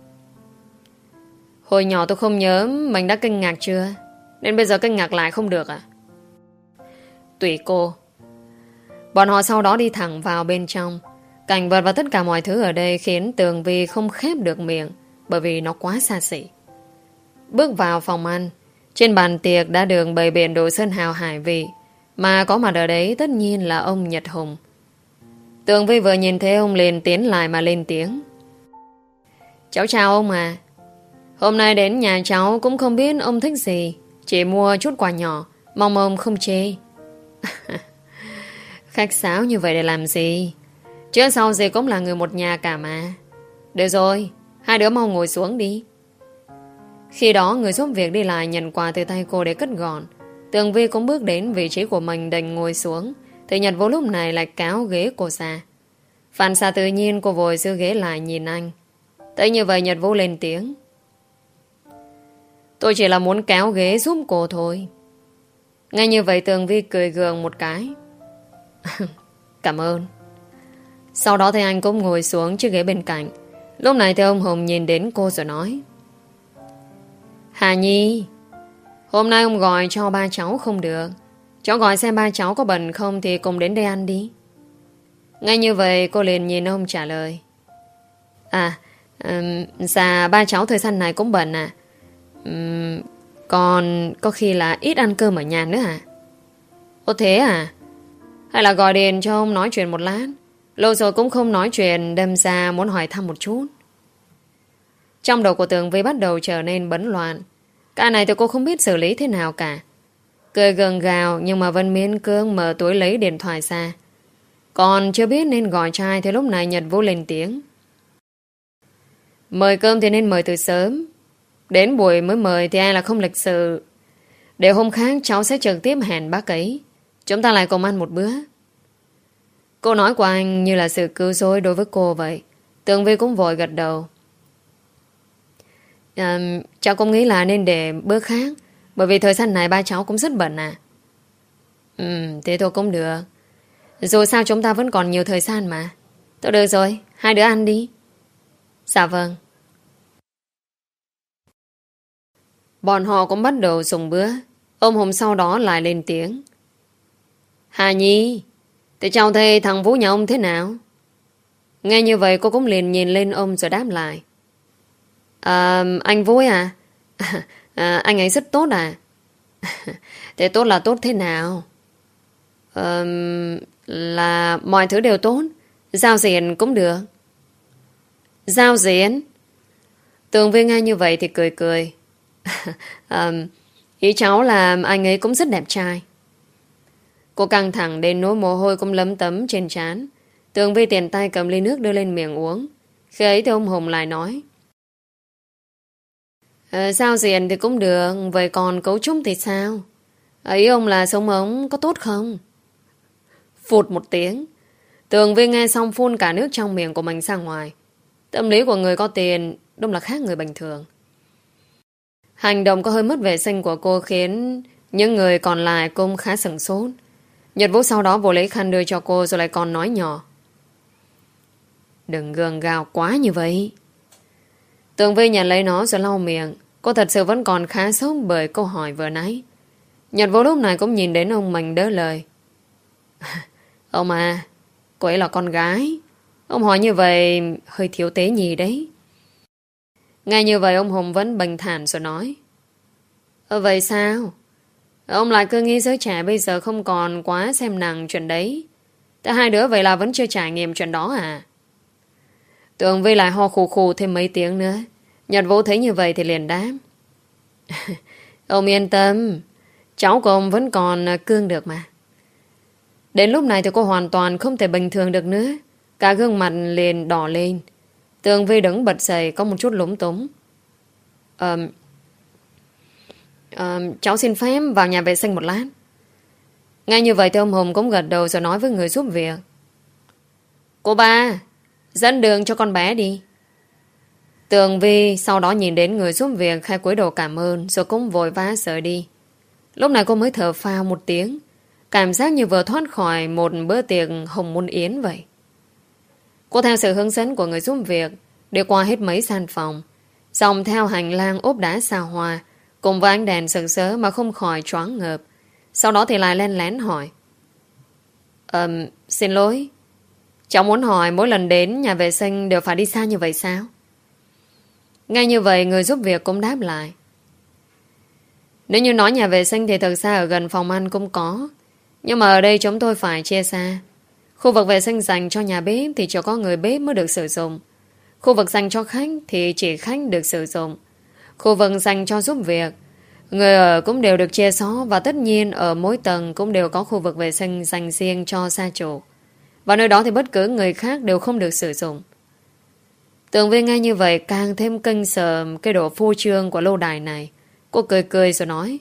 A: Hồi nhỏ tôi không nhớ mình đã kinh ngạc chưa, nên bây giờ kinh ngạc lại không được à? Tùy cô. Bọn họ sau đó đi thẳng vào bên trong. Cảnh vật và tất cả mọi thứ ở đây khiến Tường Vi không khép được miệng, bởi vì nó quá xa xỉ. Bước vào phòng ăn, trên bàn tiệc đã được bày biện đồ sơn hào hải vị, mà có mặt ở đấy tất nhiên là ông Nhật Hùng. Tường Vi vừa nhìn thấy ông liền tiến lại mà lên tiếng. Cháu chào ông à. Hôm nay đến nhà cháu cũng không biết ông thích gì, chỉ mua chút quà nhỏ, mong ông không chê. Khách sáo như vậy để làm gì? Trước sau gì cũng là người một nhà cả mà. Được rồi, hai đứa mau ngồi xuống đi. Khi đó người giúp việc đi lại nhận quà từ tay cô để cất gọn. Tường Vi cũng bước đến vị trí của mình định ngồi xuống, thì Nhật Vô lúc này lại kéo ghế cô ra. Phản xạ tự nhiên cô vội giữ ghế lại nhìn anh. Thấy như vậy Nhật Vô lên tiếng. Tôi chỉ là muốn kéo ghế giúp cô thôi. Ngay như vậy Tường Vi cười gượng một cái. Cảm ơn. Sau đó thì anh cũng ngồi xuống chiếc ghế bên cạnh. Lúc này thì ông Hùng nhìn đến cô rồi nói. Hà Nhi, hôm nay ông gọi cho ba cháu không được. Cháu gọi xem ba cháu có bận không thì cùng đến đây ăn đi. Ngay như vậy cô liền nhìn ông trả lời. À, um, dạ ba cháu thời gian này cũng bận à. um, Còn có khi là ít ăn cơm ở nhà nữa à? Ồ thế à? Hay là gọi điện cho ông nói chuyện một lát? Lâu rồi cũng không nói chuyện, đâm ra muốn hỏi thăm một chút. Trong đầu của Tường Vi bắt đầu trở nên bấn loạn. Cái này thì cô không biết xử lý thế nào cả. Cười gượng gạo nhưng mà vẫn miễn cưỡng mở túi lấy điện thoại ra. Còn chưa biết nên gọi trai thì lúc này Nhật Vũ lên tiếng. Mời cơm thì nên mời từ sớm. Đến buổi mới mời thì ai là không lịch sự. Để hôm khác cháu sẽ trực tiếp hẹn bác ấy. Chúng ta lại cùng ăn một bữa. Câu nói của anh như là sự cứu rỗi đối với cô vậy. Tường Vi cũng vội gật đầu. À, cháu cũng nghĩ là nên để bữa khác. Bởi vì thời gian này ba cháu cũng rất bận à. Ừ, thế thôi cũng được. Rồi sao chúng ta vẫn còn nhiều thời gian mà. Thôi được rồi, hai đứa ăn đi. Dạ vâng. Bọn họ cũng bắt đầu dùng bữa. Ông Hùng sau đó lại lên tiếng. Hà Nhi, thế cháu thấy thằng Vũ nhà ông thế nào? Nghe như vậy cô cũng liền nhìn lên ông rồi đáp lại. À, anh Vũ à? À, anh ấy rất tốt à? Thế tốt là tốt thế nào? À, là mọi thứ đều tốt. Giao diện cũng được. Giao diện? Tường Vi nghe như vậy thì cười cười. À, ý cháu là anh ấy cũng rất đẹp trai. Cô căng thẳng đến nỗi mồ hôi cũng lấm tấm trên trán. Tường Vi tiền tay cầm ly nước đưa lên miệng uống. Khi ấy thì ông Hùng lại nói. À, giao diện thì cũng được. Vậy còn cấu trúc thì sao? Ý ông là sống ống có tốt không? Phụt một tiếng. Tường Vi nghe xong phun cả nước trong miệng của mình ra ngoài. Tâm lý của người có tiền đúng là khác người bình thường. Hành động có hơi mất vệ sinh của cô khiến những người còn lại cũng khá sửng sốt. Nhật Vũ sau đó vội lấy khăn đưa cho cô rồi lại còn nói nhỏ. Đừng gượng gạo quá như vậy. Tường Vi nhận lấy nó rồi lau miệng. Cô thật sự vẫn còn khá sốc bởi câu hỏi vừa nãy. Nhật Vũ lúc này cũng nhìn đến ông mình đỡ lời. Ông à, cô ấy là con gái. Ông hỏi như vậy hơi thiếu tế nhì đấy. Ngay như vậy ông Hùng vẫn bình thản rồi nói. Ờ vậy sao? Ông lại cứ nghĩ giới trẻ bây giờ không còn quá xem nặng chuyện đấy. Thế hai đứa vậy là vẫn chưa trải nghiệm chuyện đó à? Tường Vi lại ho khù khù thêm mấy tiếng nữa. Nhật Vũ thấy như vậy thì liền đáp. Ông yên tâm. Cháu của ông vẫn còn cương được mà. Đến lúc này thì cô hoàn toàn không thể bình thường được nữa. Cả gương mặt liền đỏ lên. Tường Vi đứng bật dậy có một chút lúng túng. Ờ... Uh, cháu xin phép vào nhà vệ sinh một lát. Ngay như vậy thì ông Hùng cũng gật đầu rồi nói với người giúp việc. Cô ba, dẫn đường cho con bé đi. Tường Vi sau đó nhìn đến người giúp việc khai cúi đầu cảm ơn rồi cũng vội vã rời đi. Lúc này cô mới thở phào một tiếng. Cảm giác như vừa thoát khỏi một bữa tiệc hồng môn yến vậy. Cô theo sự hướng dẫn của người giúp việc đi qua hết mấy gian phòng, dòng theo hành lang ốp đá xa hoa cùng với ánh đèn sừng sớ mà không khỏi choáng ngợp. Sau đó thì lại len lén hỏi. Ờm, xin lỗi. Cháu muốn hỏi mỗi lần đến nhà vệ sinh đều phải đi xa như vậy sao? Ngay như vậy người giúp việc cũng đáp lại. Nếu như nói nhà vệ sinh thì thực ra ở gần phòng ăn cũng có. Nhưng mà ở đây chúng tôi phải chia xa. Khu vực vệ sinh dành cho nhà bếp thì chỉ có người bếp mới được sử dụng. Khu vực dành cho khách thì chỉ khách được sử dụng. Khu vực dành cho giúp việc, người ở cũng đều được chia xó. Và tất nhiên ở mỗi tầng cũng đều có khu vực vệ sinh dành riêng cho gia chủ. Và nơi đó thì bất cứ người khác đều không được sử dụng. Tường Vi nghe như vậy càng thêm kinh sợ cái độ phô trương của lâu đài này. Cô cười cười rồi nói.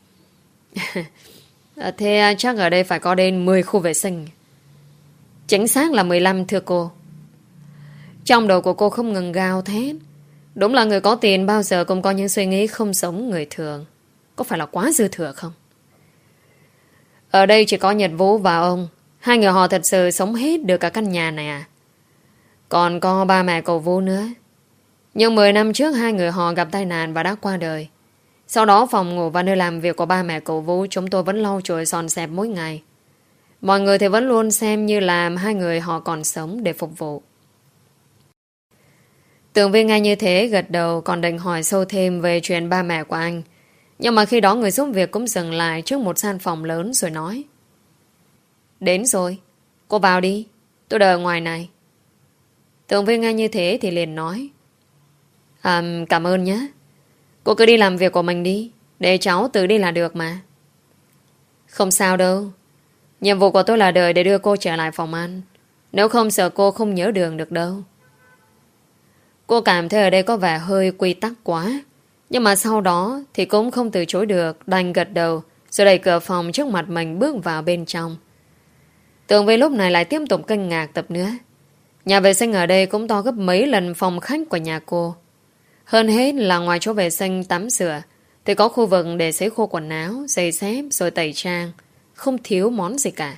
A: Thế chắc ở đây phải có đến mười khu vệ sinh. Chính xác là mười lăm thưa cô. Trong đầu của cô không ngừng gào thét. Đúng là người có tiền bao giờ cũng có những suy nghĩ không giống người thường. Có phải là quá dư thừa không? Ở đây chỉ có Nhật Vũ và ông. Hai người họ thật sự sống hết được cả căn nhà này à? Còn có ba mẹ cậu Vũ nữa. Nhưng mười năm trước hai người họ gặp tai nạn và đã qua đời. Sau đó phòng ngủ và nơi làm việc của ba mẹ cậu Vũ chúng tôi vẫn lau chùi dọn dẹp mỗi ngày. Mọi người thì vẫn luôn xem như là hai người họ còn sống để phục vụ. Tường Vi nghe như thế gật đầu, còn định hỏi sâu thêm về chuyện ba mẹ của anh. Nhưng mà khi đó người giúp việc cũng dừng lại trước một gian phòng lớn rồi nói: Đến rồi, cô vào đi, tôi đợi ở ngoài này. Tường Vi nghe như thế thì liền nói: à, Cảm ơn nhé. Cô cứ đi làm việc của mình đi, để cháu tự đi là được mà. Không sao đâu. Nhiệm vụ của tôi là đợi để đưa cô trở lại phòng ăn. Nếu không sợ cô không nhớ đường được đâu. Cô cảm thấy ở đây có vẻ hơi quy tắc quá. Nhưng mà sau đó thì cũng không từ chối được, đành gật đầu, rồi đẩy cửa phòng trước mặt mình bước vào bên trong. Tường Vi lúc này lại tiếp tục kinh ngạc tập nữa. Nhà vệ sinh ở đây cũng to gấp mấy lần phòng khách của nhà cô. Hơn hết là ngoài chỗ vệ sinh tắm rửa thì có khu vực để sấy khô quần áo, giày dép rồi tẩy trang. Không thiếu món gì cả.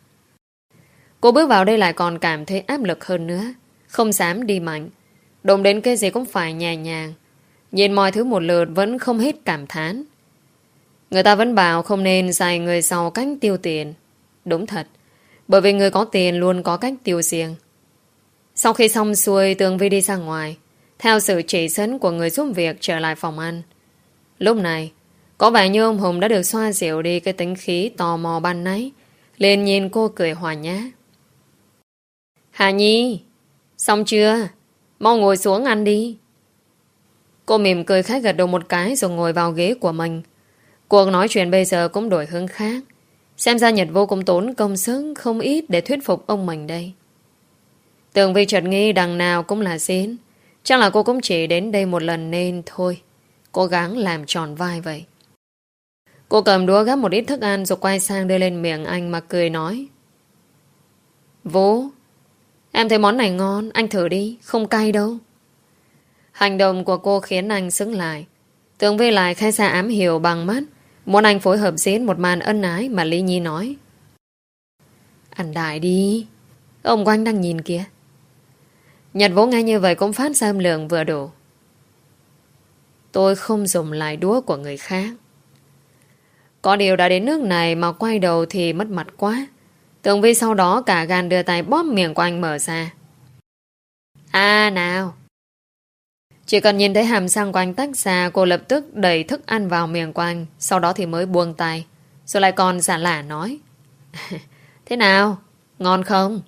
A: Cô bước vào đây lại còn cảm thấy áp lực hơn nữa. Không dám đi mạnh. Đụng đến cái gì cũng phải nhẹ nhàng. Nhìn mọi thứ một lượt vẫn không hết cảm thán. Người ta vẫn bảo không nên dạy người giàu cách tiêu tiền. Đúng thật. Bởi vì người có tiền luôn có cách tiêu riêng. Sau khi xong xuôi, Tường Vi đi ra ngoài, theo sự chỉ dẫn của người giúp việc trở lại phòng ăn. Lúc này, có vẻ như ông Hùng đã được xoa dịu đi cái tính khí tò mò ban nãy, liền nhìn cô cười hòa nhã. Hà Nhi, xong chưa? Mau ngồi xuống ăn đi. Cô mỉm cười khách gật đầu một cái rồi ngồi vào ghế của mình. Cuộc nói chuyện bây giờ cũng đổi hướng khác. Xem ra Nhật vô cùng tốn công sức không ít để thuyết phục ông mình đây. Tường Vi chợt nghĩ đằng nào cũng là diễn. Chắc là cô cũng chỉ đến đây một lần nên thôi. Cố gắng làm tròn vai vậy. Cô cầm đũa gắp một ít thức ăn rồi quay sang đưa lên miệng anh mà cười nói: Vũ, em thấy món này ngon, anh thử đi, không cay đâu. Hành động của cô khiến anh sững lại. Tường Vi lại khai ra ám hiểu bằng mắt, muốn anh phối hợp diễn một màn ân ái mà Lý Nhi nói: Ăn đại đi, ông của anh đang nhìn kìa. Nhật Vũ nghe như vậy cũng phát ra âm lượng vừa đủ. Tôi không dùng lại đũa của người khác. Có điều đã đến nước này mà quay đầu thì mất mặt quá. Tường Vi sau đó cả gan đưa tay bóp miệng của anh mở ra. À nào. Chỉ cần nhìn thấy hàm răng của anh tách ra, cô lập tức đẩy thức ăn vào miệng của anh. Sau đó thì mới buông tay. Rồi lại còn giả lả nói: Thế nào? Ngon không?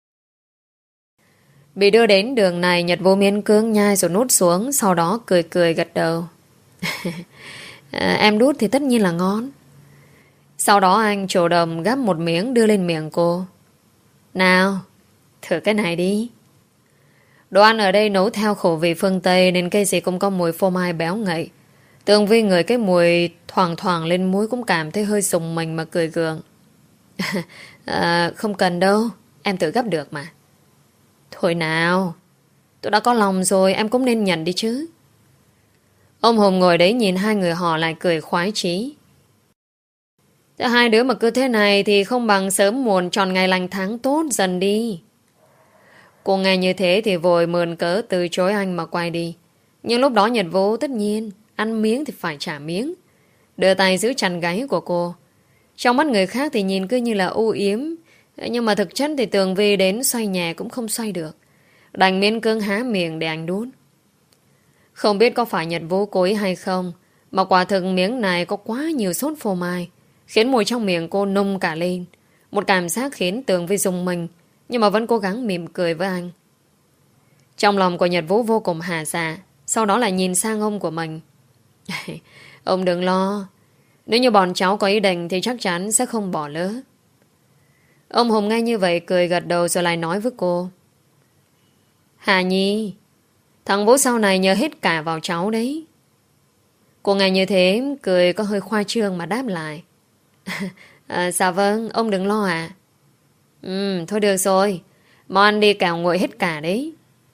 A: Bị đưa đến đường này, Nhật Vô miên cưỡng nhai rồi nuốt xuống. Sau đó cười cười gật đầu. à, Em đút thì tất nhiên là ngon. Sau đó anh chủ động gắp một miếng đưa lên miệng cô. Nào, thử cái này đi. Đồ ăn ở đây nấu theo khẩu vị phương Tây nên cái gì cũng có mùi phô mai béo ngậy. Tường Vi ngửi cái mùi thoảng thoảng lên mũi cũng cảm thấy hơi sùng mình mà cười gượng. à, Không cần đâu, em tự gắp được mà. Thôi nào, tôi đã có lòng rồi, em cũng nên nhận đi chứ. Ông Hùng ngồi đấy nhìn hai người họ lại cười khoái chí. Thế hai đứa mà cứ thế này thì không bằng sớm muộn chọn ngày lành tháng tốt dần đi. Cô nghe như thế thì vội mượn cớ từ chối anh mà quay đi. Nhưng lúc đó Nhật Vũ tất nhiên ăn miếng thì phải trả miếng. Đưa tay giữ chặt gáy của cô. Trong mắt người khác thì nhìn cứ như là ưu yếm. Nhưng mà thực chất thì Tường Vi đến xoay nhà cũng không xoay được. Đành miễn cưỡng há miệng để anh đút. Không biết có phải Nhật Vũ cố ý hay không, mà quả thực miếng này có quá nhiều sốt phô mai, khiến mùi trong miệng cô nung cả lên. Một cảm giác khiến Tường Vi rùng mình, nhưng mà vẫn cố gắng mỉm cười với anh. Trong lòng của Nhật Vũ vô cùng hà dạ. Sau đó lại nhìn sang ông của mình. Ông đừng lo, nếu như bọn cháu có ý định thì chắc chắn sẽ không bỏ lỡ. Ông Hùng nghe như vậy cười gật đầu rồi lại nói với cô: Hà Nhi, thằng Vũ sau này nhớ hết cả vào cháu đấy. Cô nghe như thế cười có hơi khoa trương mà đáp lại: à, Dạ vâng, ông đừng lo ạ. Ừ, thôi được rồi, mau ăn đi cào nguội hết cả đấy.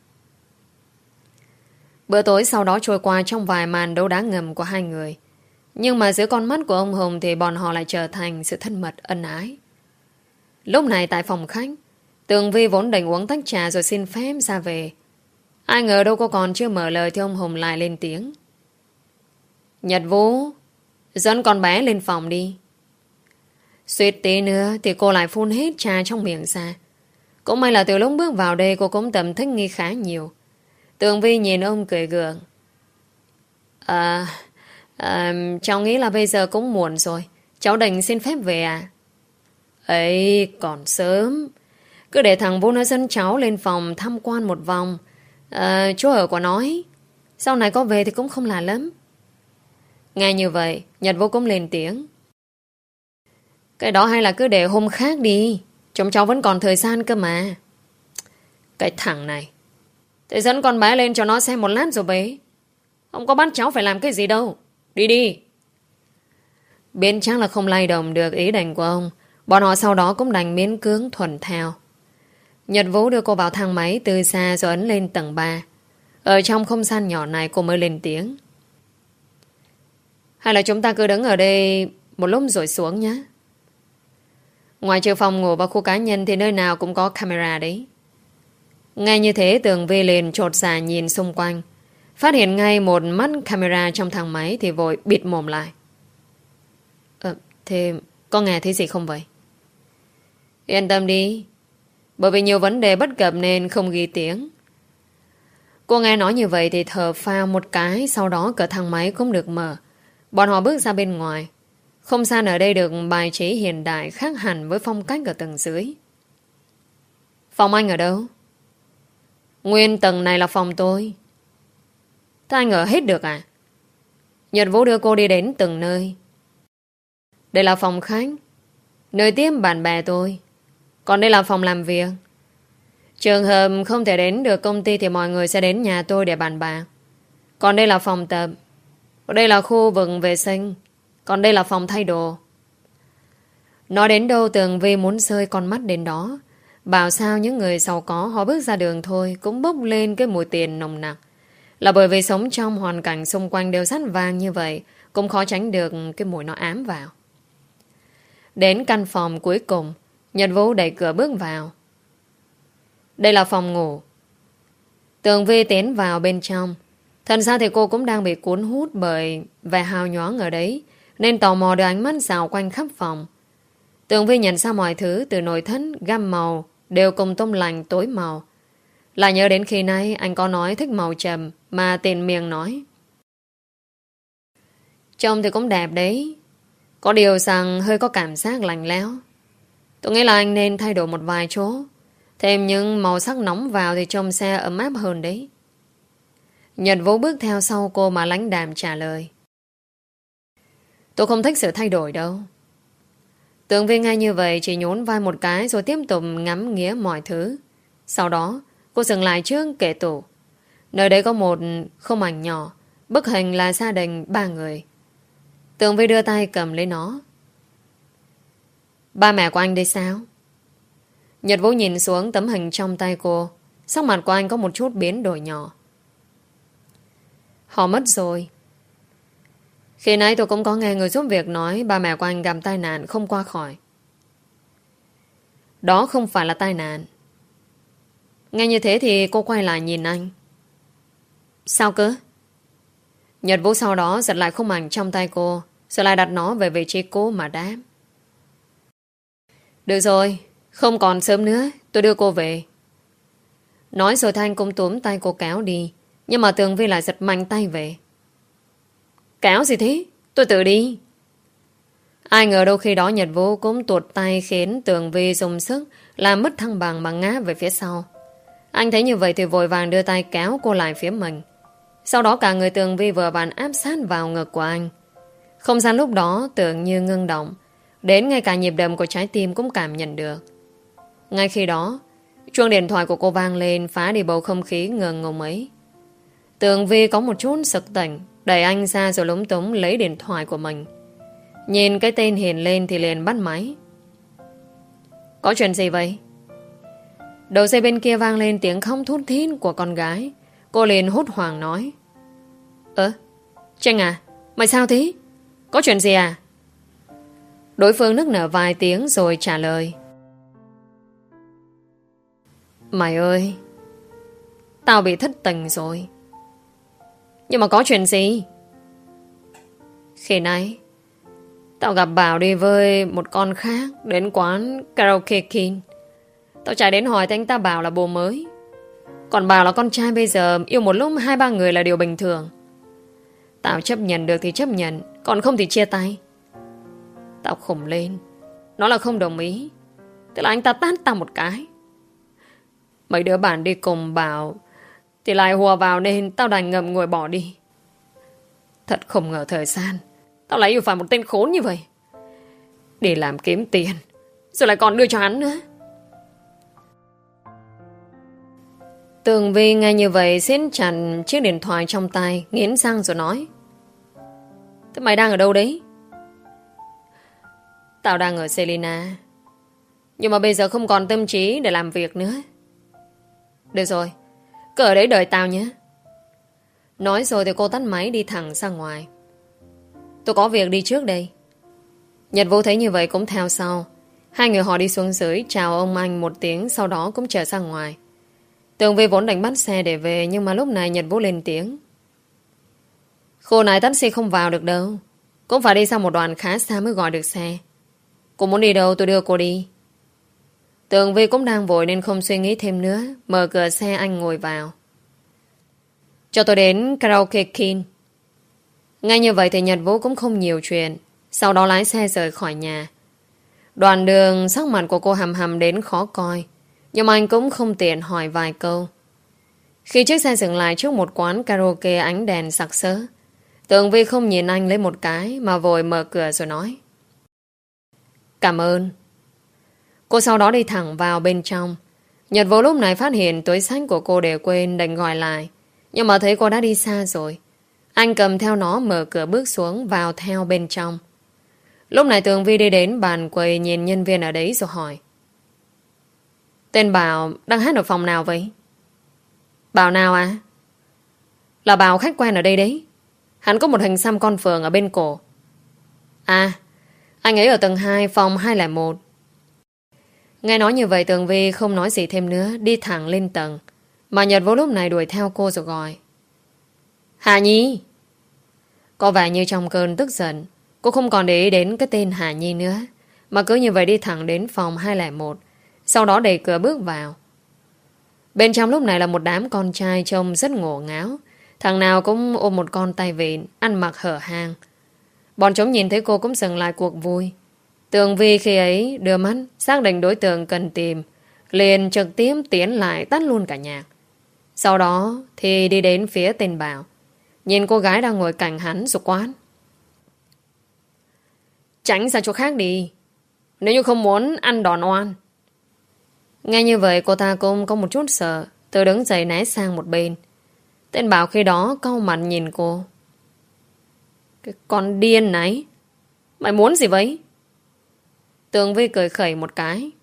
A: Bữa tối sau đó trôi qua trong vài màn đấu đá ngầm của hai người. Nhưng mà dưới con mắt của ông Hùng thì bọn họ lại trở thành sự thân mật ân ái. Lúc này tại phòng khách, Tường Vi vốn định uống tách trà rồi xin phép ra về. Ai ngờ đâu cô còn chưa mở lời thì ông Hùng lại lên tiếng: Nhật Vũ, dẫn con bé lên phòng đi. Suýt tí nữa thì cô lại phun hết trà trong miệng ra. Cũng may là từ lúc bước vào đây cô cũng tầm thích nghi khá nhiều. Tường Vi nhìn ông cười gượng. À, à cháu nghĩ là bây giờ cũng muộn rồi. Cháu định xin phép về à? Ấy, còn sớm. Cứ để thằng Vũ nó dẫn cháu lên phòng tham quan một vòng. À, chú ở của nó ấy. Sau này có về thì cũng không lạ lắm. Nghe như vậy, Nhật Vũ cũng lên tiếng. Cái đó hay là cứ để hôm khác đi. Chúng cháu vẫn còn thời gian cơ mà. Cái thằng này. Thế dẫn con bé lên cho nó xem một lát rồi bế. Không có bắt cháu phải làm cái gì đâu. Đi đi. Biết chắc là không lay động được ý định của ông. Bọn họ sau đó cũng đành miễn cưỡng thuần theo. Nhật Vũ đưa cô vào thang máy từ xa rồi ấn lên tầng ba. Ở trong không gian nhỏ này cô mới lên tiếng. Hay là chúng ta cứ đứng ở đây một lúc rồi xuống nhé. Ngoài trừ phòng ngủ và khu cá nhân thì nơi nào cũng có camera đấy. Ngay như thế Tường Vi liền chột dạ nhìn xung quanh. Phát hiện ngay một mắt camera trong thang máy thì vội bịt mồm lại. Ờ, thế có nghe thấy gì không vậy? Yên tâm đi. Bởi vì nhiều vấn đề bất cập nên không ghi tiếng. Cô nghe nói như vậy thì thở phào một cái. Sau đó cửa thang máy cũng được mở. Bọn họ bước ra bên ngoài. Không gian ở đây được bài trí hiện đại khác hẳn với phong cách ở tầng dưới. Phòng anh ở đâu? Nguyên tầng này là phòng tôi. Thế anh ở hết được à? Nhật Vũ đưa cô đi đến từng nơi. Đây là phòng khách, nơi tiếp bạn bè tôi. Còn đây là phòng làm việc. Trường hợp không thể đến được công ty thì mọi người sẽ đến nhà tôi để bàn bạc. Còn đây là phòng tập. Đây là khu vực vệ sinh. Còn đây là phòng thay đồ. Nói đến đâu Tường Vi muốn rơi con mắt đến đó. Bảo sao những người giàu có họ bước ra đường thôi cũng bốc lên cái mùi tiền nồng nặc. Là bởi vì sống trong hoàn cảnh xung quanh đều sắt vàng như vậy, cũng khó tránh được cái mùi nó ám vào. Đến căn phòng cuối cùng, Nhật Vũ đẩy cửa bước vào. Đây là phòng ngủ. Tường Vi tiến vào bên trong. Thật ra thì cô cũng đang bị cuốn hút bởi vẻ hào nhoáng ở đấy, nên tò mò đưa ánh mắt dạo quanh khắp phòng. Tường Vi nhận ra mọi thứ từ nội thất, gam màu đều cùng tông lành tối màu. Lại nhớ đến khi nãy anh có nói thích màu trầm mà tiền miệng nói. Trông thì cũng đẹp đấy. Có điều rằng hơi có cảm giác lạnh lẽo. Tôi nghĩ là anh nên thay đổi một vài chỗ. Thêm những màu sắc nóng vào thì trông sẽ ấm áp hơn đấy. Nhật Vũ bước theo sau cô mà lãnh đạm trả lời. Tôi không thích sự thay đổi đâu. Tường Vi ngay như vậy chỉ nhún vai một cái rồi tiếp tục ngắm nghía mọi thứ. Sau đó cô dừng lại trước kệ tủ. Nơi đấy có một khung ảnh nhỏ. Bức hình là gia đình ba người. Tường Vi đưa tay cầm lấy nó. Ba mẹ của anh đây sao? Nhật Vũ nhìn xuống tấm hình trong tay cô. Sắc mặt của anh có một chút biến đổi nhỏ. Họ mất rồi. Khi nãy tôi cũng có nghe người giúp việc nói ba mẹ của anh gặp tai nạn không qua khỏi. Đó không phải là tai nạn. Nghe như thế thì cô quay lại nhìn anh. Sao cơ? Nhật Vũ sau đó giật lại khung ảnh trong tay cô, rồi lại đặt nó về vị trí cũ mà đáp. Được rồi, không còn sớm nữa, tôi đưa cô về. Nói rồi Thanh cũng túm tay cô kéo đi, nhưng mà Tường Vi lại giật mạnh tay về. Kéo gì thế? Tôi tự đi. Ai ngờ đâu khi đó Nhật Vũ cũng tuột tay khiến Tường Vi dùng sức làm mất thăng bằng mà ngã về phía sau. Anh thấy như vậy thì vội vàng đưa tay kéo cô lại phía mình. Sau đó cả người Tường Vi vừa vặn áp sát vào ngực của anh. Không gian lúc đó tưởng như ngưng động, đến ngay cả nhịp đập của trái tim cũng cảm nhận được. Ngay khi đó, chuông điện thoại của cô vang lên phá đi bầu không khí ngừng ngùng ấy. Tường Vi có một chút sực tỉnh, đẩy anh ra rồi lúng túng lấy điện thoại của mình. Nhìn cái tên hiện lên thì liền bắt máy. Có chuyện gì vậy? Đầu dây bên kia vang lên tiếng khóc thút thít của con gái. Cô liền hốt hoảng nói. Ơ, Tranh à, mày sao thế? Có chuyện gì à? Đối phương nức nở vài tiếng rồi trả lời. Mày ơi, tao bị thất tình rồi. Nhưng mà có chuyện gì? Khi nãy Tao gặp Bảo đi với một con khác đến quán karaoke King. Tao chạy đến hỏi thì anh ta bảo là bồ mới. Còn Bảo là con trai bây giờ yêu một lúc hai ba người là điều bình thường. Tao chấp nhận được thì chấp nhận, còn không thì chia tay. Tao khủng lên. Nó là không đồng ý. Thế là anh ta tát tao một cái. Mấy đứa bạn đi cùng Bảo thì lại hùa vào nên tao đành ngậm ngùi bỏ đi. Thật không ngờ thời gian tao lại yêu phải một tên khốn như vậy. Để làm kiếm tiền rồi lại còn đưa cho hắn nữa. Tường Vi nghe như vậy siết chặt chiếc điện thoại trong tay, nghiến răng rồi nói: Thế mày đang ở đâu đấy? Tao đang ở Selina, nhưng mà bây giờ không còn tâm trí để làm việc nữa. Được rồi, cứ ở đấy đợi tao nhé. Nói rồi thì cô tắt máy đi thẳng ra ngoài. Tôi có việc đi trước đây. Nhật Vũ thấy như vậy cũng theo sau. Hai người họ đi xuống dưới chào ông anh một tiếng, sau đó cũng trở ra ngoài. Tường Vi vốn định bắt xe để về, nhưng mà lúc này Nhật Vũ lên tiếng: Khu này taxi không vào được đâu, cũng phải đi sang một đoạn khá xa mới gọi được xe. Cô muốn đi đâu tôi đưa cô đi. Tường Vi cũng đang vội nên không suy nghĩ thêm nữa, mở cửa xe anh ngồi vào. Cho tôi đến karaoke King. Ngay như vậy thì Nhật Vũ cũng không nhiều chuyện, sau đó lái xe rời khỏi nhà. Đoạn đường sắc mặt của cô hầm hầm đến khó coi, nhưng mà anh cũng không tiện hỏi vài câu. Khi chiếc xe dừng lại trước một quán karaoke ánh đèn sặc sỡ, Tường Vi không nhìn anh lấy một cái mà vội mở cửa rồi nói: Cảm ơn. Cô sau đó đi thẳng vào bên trong. Nhật Vũ lúc này phát hiện túi xách của cô để quên, định gọi lại, nhưng mà thấy cô đã đi xa rồi. Anh cầm theo nó, mở cửa bước xuống, vào theo bên trong. Lúc này Tường Vi đi đến bàn quầy, nhìn nhân viên ở đấy rồi hỏi: Tên Bảo đang hát ở phòng nào vậy? Bảo nào à? Là Bảo khách quen ở đây đấy. Hắn có một hình xăm con phượng ở bên cổ. À, anh ấy ở tầng hai, phòng hai không một. Nghe nói như vậy Tường Vi không nói gì thêm nữa, đi thẳng lên tầng. Mà Nhật Vũ lúc này đuổi theo cô rồi gọi: Hà Nhi. Có vẻ như trong cơn tức giận, cô không còn để ý đến cái tên Hà Nhi nữa, mà cứ như vậy đi thẳng đến phòng hai không một. Sau đó đẩy cửa bước vào. Bên trong lúc này là một đám con trai trông rất ngổ ngáo. Thằng nào cũng ôm một con tay vịn, ăn mặc hở hang. Bọn chúng nhìn thấy cô cũng dừng lại cuộc vui. Tường Vi khi ấy đưa mắt xác định đối tượng cần tìm, liền trực tiếp tiến lại tắt luôn cả nhạc. Sau đó thì đi đến phía tên Bảo, nhìn cô gái đang ngồi cạnh hắn rồi quát: Tránh ra chỗ khác đi, nếu như không muốn ăn đòn oan. Nghe như vậy cô ta cũng có một chút sợ, từ đứng dậy né sang một bên. Tên Bảo khi đó cau mặt nhìn cô: Cái con điên này, mày muốn gì vậy? Tường Vi cười khẩy một cái: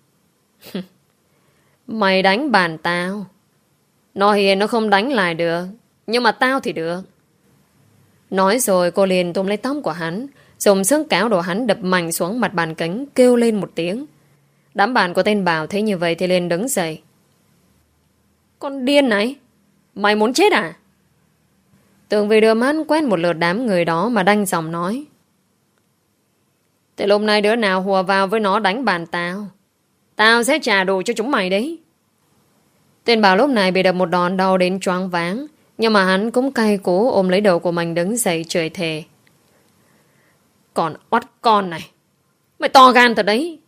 A: Mày đánh bàn tao, nó hiền nó không đánh lại được, nhưng mà tao thì được. Nói rồi cô liền túm lấy tóc của hắn, dùng sức kéo đổ hắn đập mạnh xuống mặt bàn kính, kêu lên một tiếng. Đám bạn của tên Bảo thấy như vậy thì liền đứng dậy: Con điên này, mày muốn chết à? Tường Vi đưa mắt quét một lượt đám người đó mà đanh giọng nói: Thế lúc này đứa nào hùa vào với nó đánh bàn tao, tao sẽ trả đồ cho chúng mày đấy. Tên Bảo lúc này bị đập một đòn đau đến choáng váng, nhưng mà hắn cũng cay cú ôm lấy đầu của mình đứng dậy chửi thề: Còn oắt con này, mày to gan thật đấy.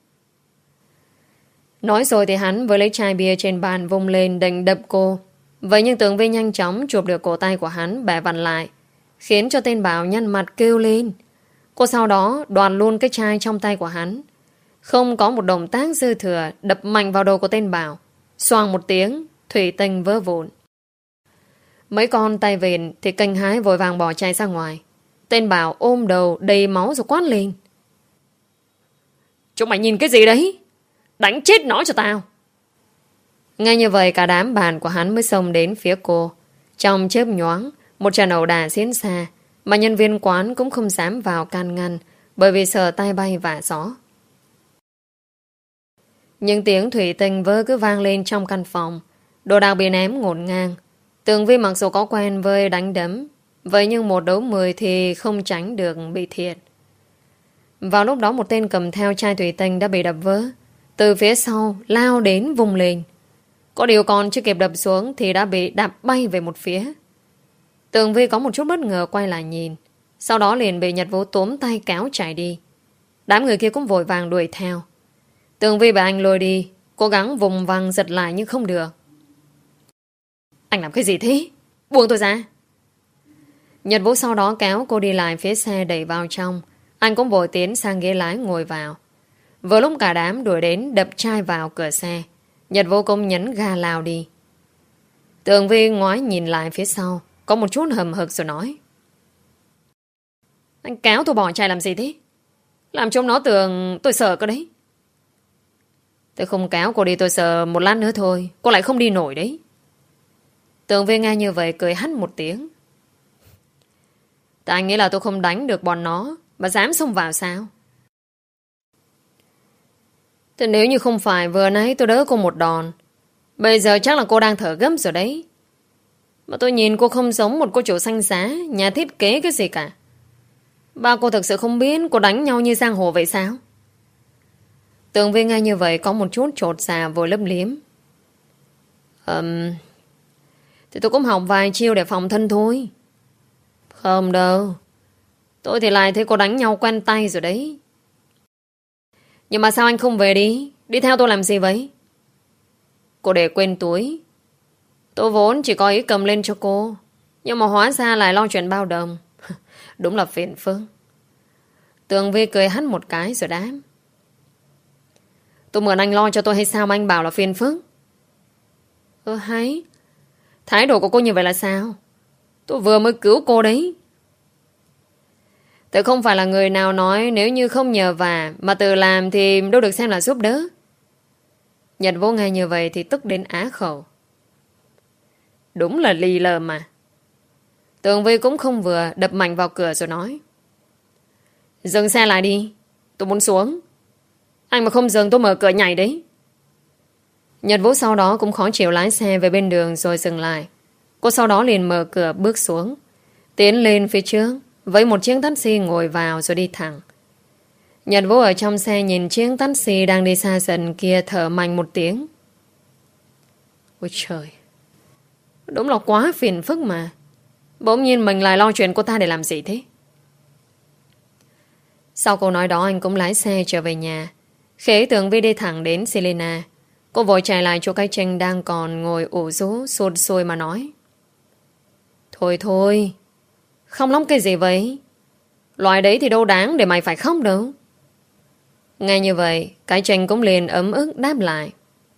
A: Nói rồi thì hắn với lấy chai bia trên bàn vung lên định đập cô. Vậy nhưng Tường Vi nhanh chóng chụp được cổ tay của hắn, bẻ vặn lại, khiến cho tên Bảo nhăn mặt kêu lên. Cô sau đó đoạt luôn cái chai trong tay của hắn, không có một động tác dư thừa, đập mạnh vào đầu của tên Bảo. Xoàng một tiếng, thủy tinh vỡ vụn. Mấy con tay vịn thì kinh hái vội vàng bỏ chạy ra ngoài. Tên Bảo ôm đầu đầy máu rồi quát lên: Chúng mày nhìn cái gì đấy? Đánh chết nó cho tao. Ngay như vậy cả đám bạn của hắn mới xông đến phía cô. Trong chớp nhoáng, một trận ẩu đả diễn ra, mà nhân viên quán cũng không dám vào can ngăn, bởi vì sợ tay bay vạ gió. Những tiếng thủy tinh vỡ cứ vang lên trong căn phòng. Đồ đạc bị ném ngổn ngang. Tường Vi mặc dù có quen với đánh đấm, vậy nhưng một đấu mười thì không tránh được bị thiệt. Vào lúc đó một tên cầm theo chai thủy tinh đã bị đập vỡ, từ phía sau lao đến vùng lên. Có điều còn chưa kịp đập xuống thì đã bị đạp bay về một phía. Tường Vi có một chút bất ngờ quay lại nhìn, sau đó liền bị Nhật Vũ túm tay kéo chạy đi. Đám người kia cũng vội vàng đuổi theo. Tường Vi bị anh lôi đi, cố gắng vùng vằng giật lại nhưng không được. Anh làm cái gì thế? Buông tôi ra. Nhật Vũ sau đó kéo cô đi lại phía xe đẩy vào trong. Anh cũng vội tiến sang ghế lái ngồi vào. Vừa lúc cả đám đuổi đến đập chai vào cửa xe, Nhật Vũ cũng nhấn ga lao đi. Tường Vi ngoái nhìn lại phía sau, có một chút hầm hực rồi nói: Anh kéo tôi bỏ chai làm gì thế? Làm trông nó tưởng tôi sợ cơ đấy. Tôi không kéo cô đi, tôi sợ một lát nữa thôi cô lại không đi nổi đấy. Tường Vi nghe như vậy cười hắt một tiếng. Tại anh nghĩ là tôi không đánh được bọn nó mà dám xông vào sao? Thế nếu như không phải vừa nãy tôi đỡ cô một đòn, bây giờ chắc là cô đang thở gấp rồi đấy. Mà tôi nhìn cô không giống một cô chủ xanh giá, nhà thiết kế cái gì cả. Ba cô thực sự không biết cô đánh nhau như giang hồ vậy sao? Tường Vi nghe như vậy có một chút chột dạ vội lấp liếm. Ừm... Thì tôi cũng học vài chiêu để phòng thân thôi. Không đâu. Tôi thì lại thấy cô đánh nhau quen tay rồi đấy. Nhưng mà sao anh không về đi? Đi theo tôi làm gì vậy? Cô để quên túi. Tôi vốn chỉ có ý cầm lên cho cô, nhưng mà hóa ra lại lo chuyện bao đồng. Đúng là phiền phức. Tường Vi cười hắt một cái rồi đáp: Tôi mượn anh lo cho tôi hay sao mà anh bảo là phiền phức? Ơ hay. Thái độ của cô như vậy là sao? Tôi vừa mới cứu cô đấy. Tôi không phải là người nào nói nếu như không nhờ vả mà tự làm thì đâu được xem là giúp đỡ. Nhật Vũ nghe như vậy thì tức đến á khẩu. Đúng là lì lờ mà. Tường Vi cũng không vừa, đập mạnh vào cửa rồi nói: Dừng xe lại đi, tôi muốn xuống. Anh mà không dừng tôi mở cửa nhảy đấy. Nhật Vũ sau đó cũng khó chịu lái xe về bên đường rồi dừng lại. Cô sau đó liền mở cửa bước xuống, tiến lên phía trước với một chiếc taxi ngồi vào rồi đi thẳng. Nhật Vũ ở trong xe nhìn chiếc taxi đang đi xa dần kia thở mạnh một tiếng. Ôi trời, đúng là quá phiền phức mà. Bỗng nhiên mình lại lo chuyện cô ta để làm gì thế? Sau câu nói đó anh cũng lái xe trở về nhà. Khế Tường Vi đi thẳng đến Selena. Cô vội chạy lại chỗ cái Trinh đang còn ngồi ủ rũ sụt sùi mà nói: Thôi thôi, không lắm cái gì vậy? Loại đấy thì đâu đáng để mày phải khóc đâu. Nghe như vậy, cái Trinh cũng liền ấm ức đáp lại: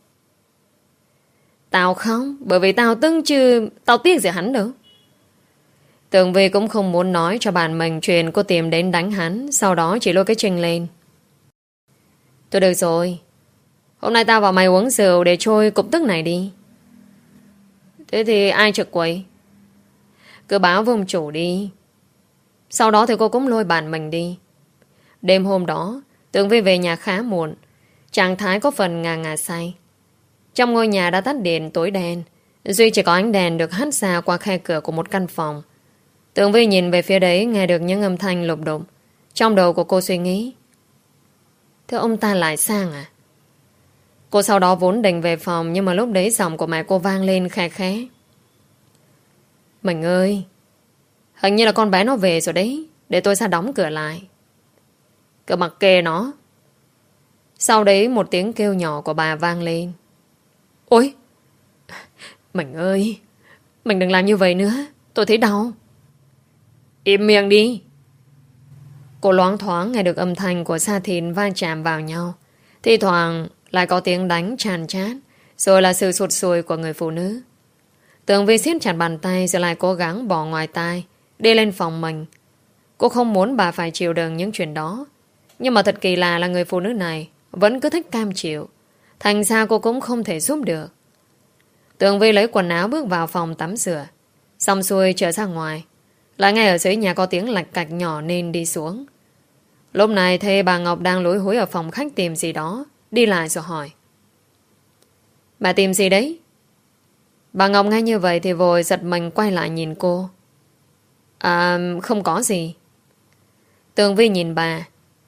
A: Tao không, bởi vì tao tức chứ tao tiếc gì hắn đâu. Tường Vi cũng không muốn nói cho bạn mình chuyện cô tìm đến đánh hắn, sau đó chỉ lôi cái Trinh lên. Thôi được rồi, hôm nay tao và mày uống rượu để trôi cục tức này đi. Thế thì ai trực quầy? Cứ báo với ông chủ đi. Sau đó thì cô cũng lôi bạn mình đi. Đêm hôm đó Tường Vi về nhà khá muộn, trạng thái có phần ngà ngà say. Trong ngôi nhà đã tắt điện tối đen, duy chỉ có ánh đèn được hắt ra qua khe cửa của một căn phòng. Tường Vi nhìn về phía đấy, nghe được những âm thanh lục đục. Trong đầu của cô suy nghĩ: Thế ông ta lại sang à? Cô sau đó vốn định về phòng, nhưng mà lúc đấy giọng của mẹ cô vang lên khe khẽ: Mình ơi, hình như là con bé nó về rồi đấy, để tôi ra đóng cửa lại. Cứ mặc kệ nó. Sau đấy một tiếng kêu nhỏ của bà vang lên: Ôi, mình ơi, mình đừng làm như vậy nữa, tôi thấy đau. Im miệng đi. Cô loáng thoáng nghe được âm thanh của da thịt va chạm vào nhau, thi thoảng lại có tiếng đánh chàn chát, rồi là sự sụt sùi của người phụ nữ. Tường Vi siết chặt bàn tay rồi lại cố gắng bỏ ngoài tai, đi lên phòng mình. Cô không muốn bà phải chịu đựng những chuyện đó, nhưng mà thật kỳ lạ là người phụ nữ này vẫn cứ thích cam chịu. Thành ra cô cũng không thể giúp được. Tường Vi lấy quần áo bước vào phòng tắm rửa, xong xuôi trở ra ngoài, lại nghe ở dưới nhà có tiếng lạch cạch nhỏ nên đi xuống. Lúc này thấy bà Ngọc đang lúi húi ở phòng khách tìm gì đó, đi lại rồi hỏi: Bà tìm gì đấy? Bà Ngọc nghe như vậy thì vội giật mình quay lại nhìn cô. À, không có gì. Tường Vi nhìn bà,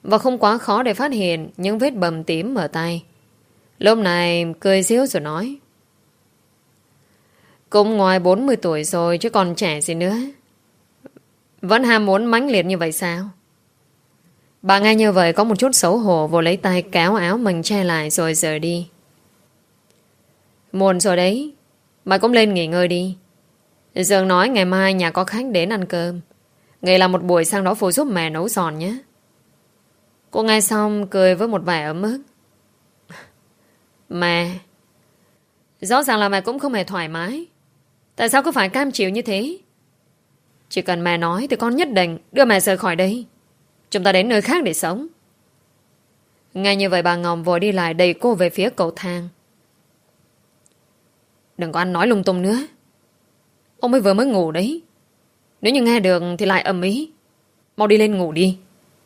A: và không quá khó để phát hiện những vết bầm tím ở tay. Lúc này cười giễu rồi nói: cũng ngoài bốn mươi tuổi rồi chứ còn trẻ gì nữa. Vẫn ham muốn mãnh liệt như vậy sao? Bà nghe như vậy có một chút xấu hổ, vội lấy tay kéo áo mình che lại rồi rời đi. Muộn rồi đấy, mày cũng lên nghỉ ngơi đi. Dương nói ngày mai nhà có khách đến ăn cơm, ngày là một buổi sang đó phụ giúp mẹ nấu giòn nhé. Cô nghe xong cười với một vẻ ấm ức. Mẹ, rõ ràng là mẹ cũng không hề thoải mái. Tại sao cứ phải cam chịu như thế? Chỉ cần mẹ nói thì con nhất định đưa mẹ rời khỏi đây. Chúng ta đến nơi khác để sống. Nghe như vậy bà Ngọc vội đi lại đẩy cô về phía cầu thang. Đừng có ăn nói lung tung nữa. Ông ấy vừa mới ngủ đấy. Nếu như nghe được thì lại ầm ĩ. Mau đi lên ngủ đi.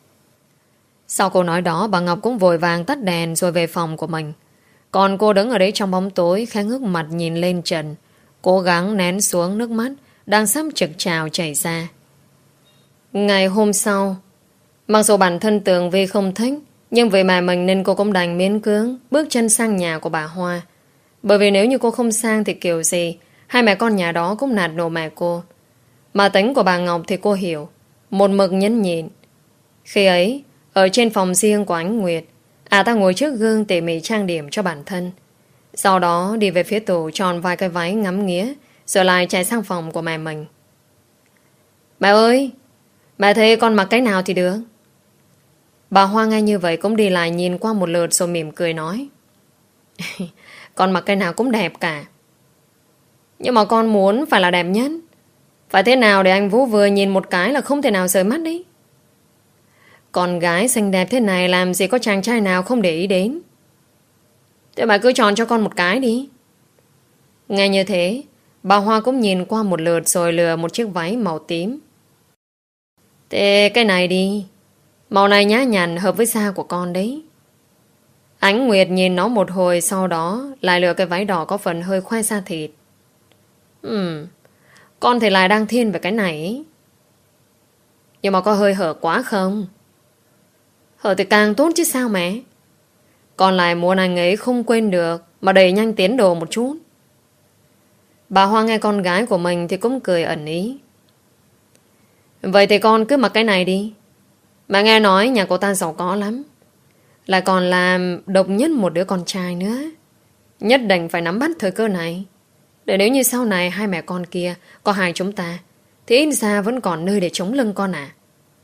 A: Sau câu nói đó, bà Ngọc cũng vội vàng tắt đèn rồi về phòng của mình. Còn cô đứng ở đấy trong bóng tối, khẽ ngước mặt nhìn lên trần, cố gắng nén xuống nước mắt đang sắp trực trào chảy ra. Ngày hôm sau, mặc dù bản thân Tường Vi không thích, nhưng vì mẹ mình nên cô cũng đành miễn cưỡng bước chân sang nhà của bà Hoa. Bởi vì nếu như cô không sang thì kiểu gì hai mẹ con nhà đó cũng nạt nổ mẹ cô. Mà tính của bà Ngọc thì cô hiểu, một mực nhẫn nhịn. Khi ấy, ở trên phòng riêng của Ánh Nguyệt, à ta ngồi trước gương tỉ mỉ trang điểm cho bản thân. Sau đó đi về phía tủ tròn vài cái váy ngắm nghía, rồi lại chạy sang phòng của mẹ mình. Mẹ ơi, mẹ thấy con mặc cái nào thì được. Bà Hoa nghe như vậy cũng đi lại nhìn qua một lượt rồi mỉm cười nói: con mặc cái nào cũng đẹp cả. Nhưng mà con muốn phải là đẹp nhất. Phải thế nào để anh Vũ vừa nhìn một cái là không thể nào rời mắt đấy. Con gái xinh đẹp thế này làm gì có chàng trai nào không để ý đến. Thế bà cứ chọn cho con một cái đi. Nghe như thế, bà Hoa cũng nhìn qua một lượt rồi lựa một chiếc váy màu tím. Thế cái này đi. Màu này nhã nhặn hợp với da của con đấy. Ánh Nguyệt nhìn nó một hồi, sau đó lại lựa cái váy đỏ có phần hơi khoe da thịt. Ừm, con thì lại đang thiên về cái này ấy. Nhưng mà có hơi hở quá không? Hở thì càng tốt chứ sao mẹ. Con lại muốn anh ấy không quên được, mà đẩy nhanh tiến độ một chút. Bà Hoa nghe con gái của mình thì cũng cười ẩn ý. Vậy thì con cứ mặc cái này đi. Mà nghe nói nhà cô ta giàu có lắm, lại còn làm độc nhất một đứa con trai nữa. Nhất định phải nắm bắt thời cơ này, để nếu như sau này hai mẹ con kia có hai chúng ta thì ít ra vẫn còn nơi để chống lưng con à.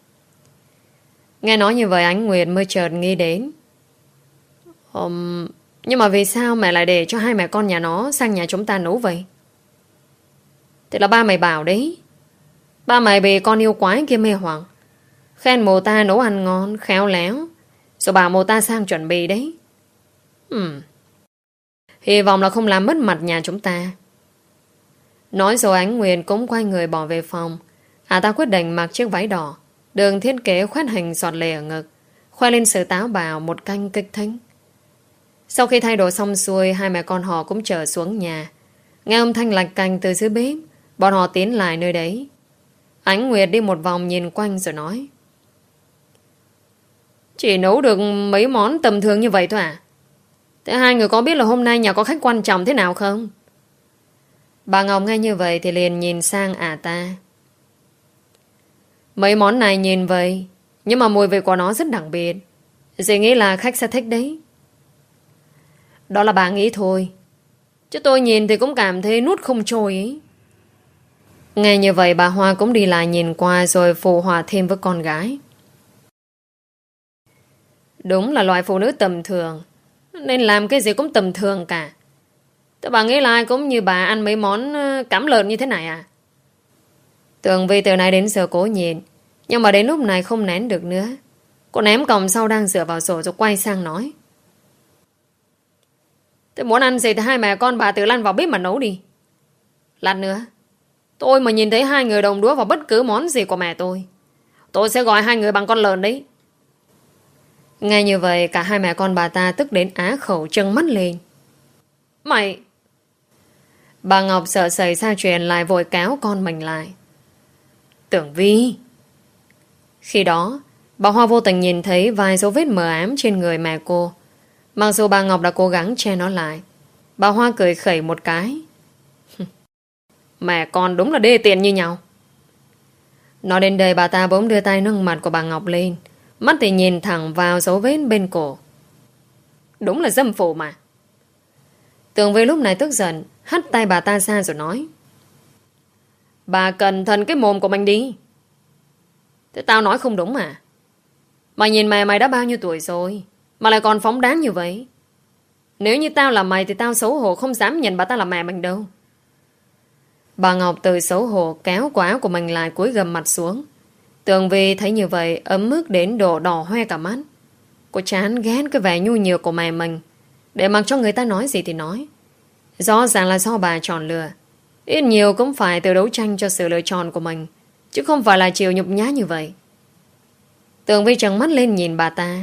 A: Nghe nói như vậy Ánh Nguyệt mới chợt nghĩ đến. um, Nhưng mà vì sao mẹ lại để cho hai mẹ con nhà nó sang nhà chúng ta nấu vậy? Thì là ba mày bảo đấy. Ba mày bị con yêu quái kia mê hoặc, khen mồ ta nấu ăn ngon, khéo léo, rồi bảo mồ ta sang chuẩn bị đấy. Ừm Hy vọng là không làm mất mặt nhà chúng ta. Nói rồi Ánh Nguyệt cũng quay người bỏ về phòng. À ta quyết định mặc chiếc váy đỏ, đường thiết kế khoét hình giọt lệ ở ngực, khoe lên sự táo bạo một canh kích thích. Sau khi thay đồ xong xuôi, hai mẹ con họ cũng trở xuống nhà. Nghe âm thanh lạch cành từ dưới bếp, bọn họ tiến lại nơi đấy. Ánh Nguyệt đi một vòng nhìn quanh rồi nói: chỉ nấu được mấy món tầm thường như vậy thôi à? Thế hai người có biết là hôm nay nhà có khách quan trọng thế nào không? Bà Ngọc nghe như vậy thì liền nhìn sang ả ta. Mấy món này nhìn vậy, nhưng mà mùi vị của nó rất đặc biệt. Dì nghĩ là khách sẽ thích đấy. Đó là bà nghĩ thôi, chứ tôi nhìn thì cũng cảm thấy nuốt không trôi ấy. Nghe như vậy bà Hoa cũng đi lại nhìn qua rồi phụ họa thêm với con gái. Đúng là loại phụ nữ tầm thường, nên làm cái gì cũng tầm thường cả. Thế bà nghĩ là ai cũng như bà ăn mấy món cám lợn như thế này à? Tường Vi từ nay đến giờ cố nhìn, nhưng mà đến lúc này không nén được nữa. Cô ném còng sau đang dựa vào sổ rồi quay sang nói: thế muốn ăn gì thì hai mẹ con bà tự lăn vào bếp mà nấu đi. Lát nữa tôi mà nhìn thấy hai người đồng đũa vào bất cứ món gì của mẹ tôi, tôi sẽ gọi hai người bằng con lợn đấy. Nghe như vậy cả hai mẹ con bà ta tức đến á khẩu trừng mắt lên. Mày! Bà Ngọc sợ xảy ra chuyện lại vội kéo con mình lại. Tưởng Vi! Khi đó Bà Hoa vô tình nhìn thấy vài dấu vết mờ ám trên người mẹ cô. Mặc dù bà Ngọc đã cố gắng che nó lại, bà Hoa cười khẩy một cái. Mẹ con đúng là đê tiện như nhau. Nói đến đây bà ta bỗng đưa tay nâng mặt của bà Ngọc lên, mắt thì nhìn thẳng vào dấu vết bên cổ. Đúng là dâm phụ mà. Tường Vi lúc này tức giận, hất tay bà ta ra rồi nói. Bà cẩn thận cái mồm của mình đi. Thế tao nói không đúng mà. Mày nhìn mẹ mày đã bao nhiêu tuổi rồi mà lại còn phóng đáng như vậy. Nếu như tao là mày thì tao xấu hổ không dám nhận bà ta là mẹ mình đâu. Bà Ngọc từ xấu hổ kéo quả áo của mình lại, cúi gầm mặt xuống. Tường Vi thấy như vậy ấm ức đến độ đỏ hoe cả mắt. Cô chán ghét cái vẻ nhu nhược của mẹ mình, để mặc cho người ta nói gì thì nói. Rõ ràng là do bà chọn lựa, ít nhiều cũng phải tự đấu tranh cho sự lựa chọn của mình, chứ không phải là chịu nhục nhã như vậy. Tường Vi trợn mắt lên nhìn bà ta.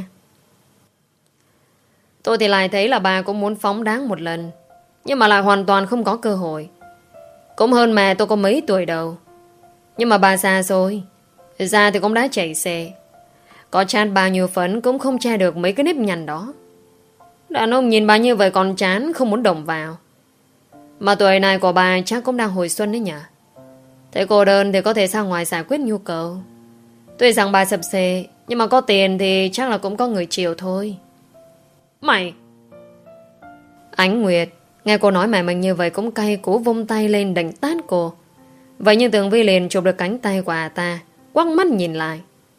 A: Tôi thì lại thấy là bà cũng muốn phóng đáng một lần, nhưng mà lại hoàn toàn không có cơ hội. Cũng hơn mẹ tôi có mấy tuổi đâu. Nhưng mà bà già rồi, già thì cũng đã chảy xệ, có chát bao nhiêu phấn cũng không che được mấy cái nếp nhăn đó. Đàn ông nhìn bà như vậy còn chán, không muốn động vào. Mà tuổi này của bà chắc cũng đang hồi xuân đấy nhỉ. Thế cô đơn thì có thể ra ngoài giải quyết nhu cầu. Tuy rằng bà sập xệ, nhưng mà có tiền thì chắc là cũng có người chiều thôi. Mày! Ánh Nguyệt nghe cô nói mẹ mình như vậy cũng cay cú vung tay lên đánh tát cô. Vậy nhưng Tường Vi liền chụp được cánh tay của bà ta, quắc mắt nhìn lại.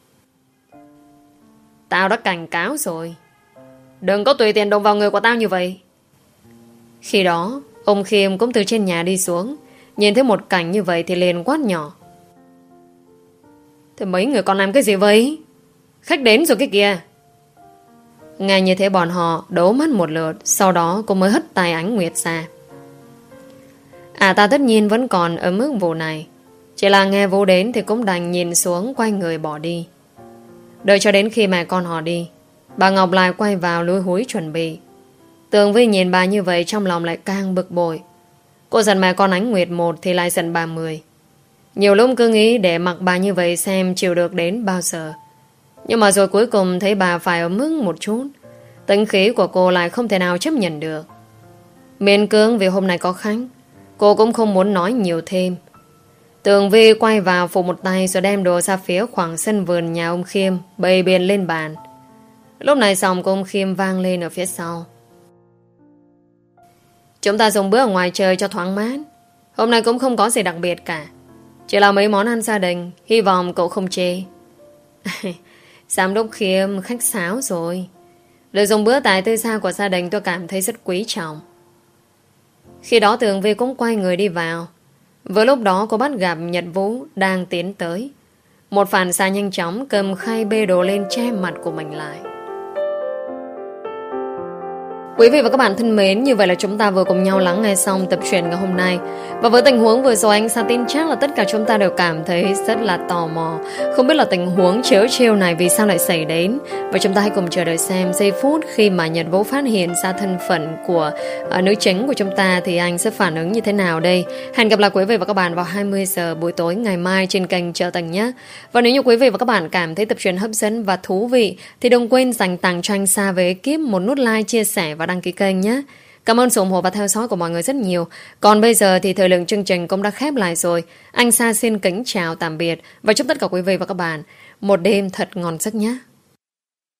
A: Tao đã cảnh cáo rồi, đừng có tùy tiện động vào người của tao như vậy. Khi đó ông Khiêm cũng từ trên nhà đi xuống, nhìn thấy một cảnh như vậy thì liền quát nhỏ. Thế mấy người còn làm cái gì vậy? Khách đến rồi cái kìa. Nghe như thế bọn họ đố mắt một lượt, sau đó cô mới hất tay Ánh Nguyệt ra. À ta tất nhiên vẫn còn ấm ức vụ này, chỉ là nghe vô đến thì cũng đành nhìn xuống, quay người bỏ đi. Đợi cho đến khi mẹ con họ đi, bà Ngọc lại quay vào lúi húi chuẩn bị. Tường Vi nhìn bà như vậy trong lòng lại càng bực bội. Cô giận mẹ con Ánh Nguyệt một thì lại giận bà mười. Nhiều lúc cứ nghĩ để mặc bà như vậy xem chịu được đến bao giờ. Nhưng mà rồi cuối cùng thấy bà phải ấm ức một chút, tính khí của cô lại không thể nào chấp nhận được. Miễn cưỡng vì hôm nay có khách, cô cũng không muốn nói nhiều thêm. Tường Vi quay vào phụ một tay rồi đem đồ ra phía khoảng sân vườn nhà ông Khiêm, bày biện lên bàn. Lúc này giọng của ông Khiêm vang lên ở phía sau. Chúng ta dùng bữa ở ngoài trời cho thoáng mát. Hôm nay cũng không có gì đặc biệt cả, chỉ là mấy món ăn gia đình, hy vọng cậu không chê. Giám đốc Khiêm khách sáo rồi. Lời dùng bữa tại tư gia của gia đình tôi cảm thấy rất quý trọng. Khi đó Tường Vi cũng quay người đi vào. Vừa lúc đó cô bắt gặp Nhật Vũ đang tiến tới. Một phản xạ nhanh chóng cầm khay bê đồ lên che mặt của mình lại. Quý vị và các bạn thân mến, như vậy là chúng ta vừa cùng nhau lắng nghe xong tập truyện ngày hôm nay. Và với tình huống vừa rồi, anh Sa tin chắc là tất cả chúng ta đều cảm thấy rất là tò mò. Không biết là tình huống trớ trêu này vì sao lại xảy đến. Và chúng ta hãy cùng chờ đợi xem giây phút khi mà Nhật Vũ phát hiện ra thân phận của uh, nữ chính của chúng ta thì anh sẽ phản ứng như thế nào đây. Hẹn gặp lại quý vị và các bạn vào hai mươi giờ buổi tối ngày mai trên kênh Chợ Tình nhé. Và nếu như quý vị và các bạn cảm thấy tập truyện hấp dẫn và thú vị thì đừng quên dành tặng cho anh Sa với ekip một nút like, chia sẻ và đăng ký kênh nhé. Cảm ơn sự ủng hộ và theo dõi của mọi người rất nhiều. Còn bây giờ thì thời lượng chương trình cũng đã khép lại rồi. Anh Sa xin kính chào tạm biệt và chúc tất cả quý vị và các bạn một đêm thật ngon giấc nhé.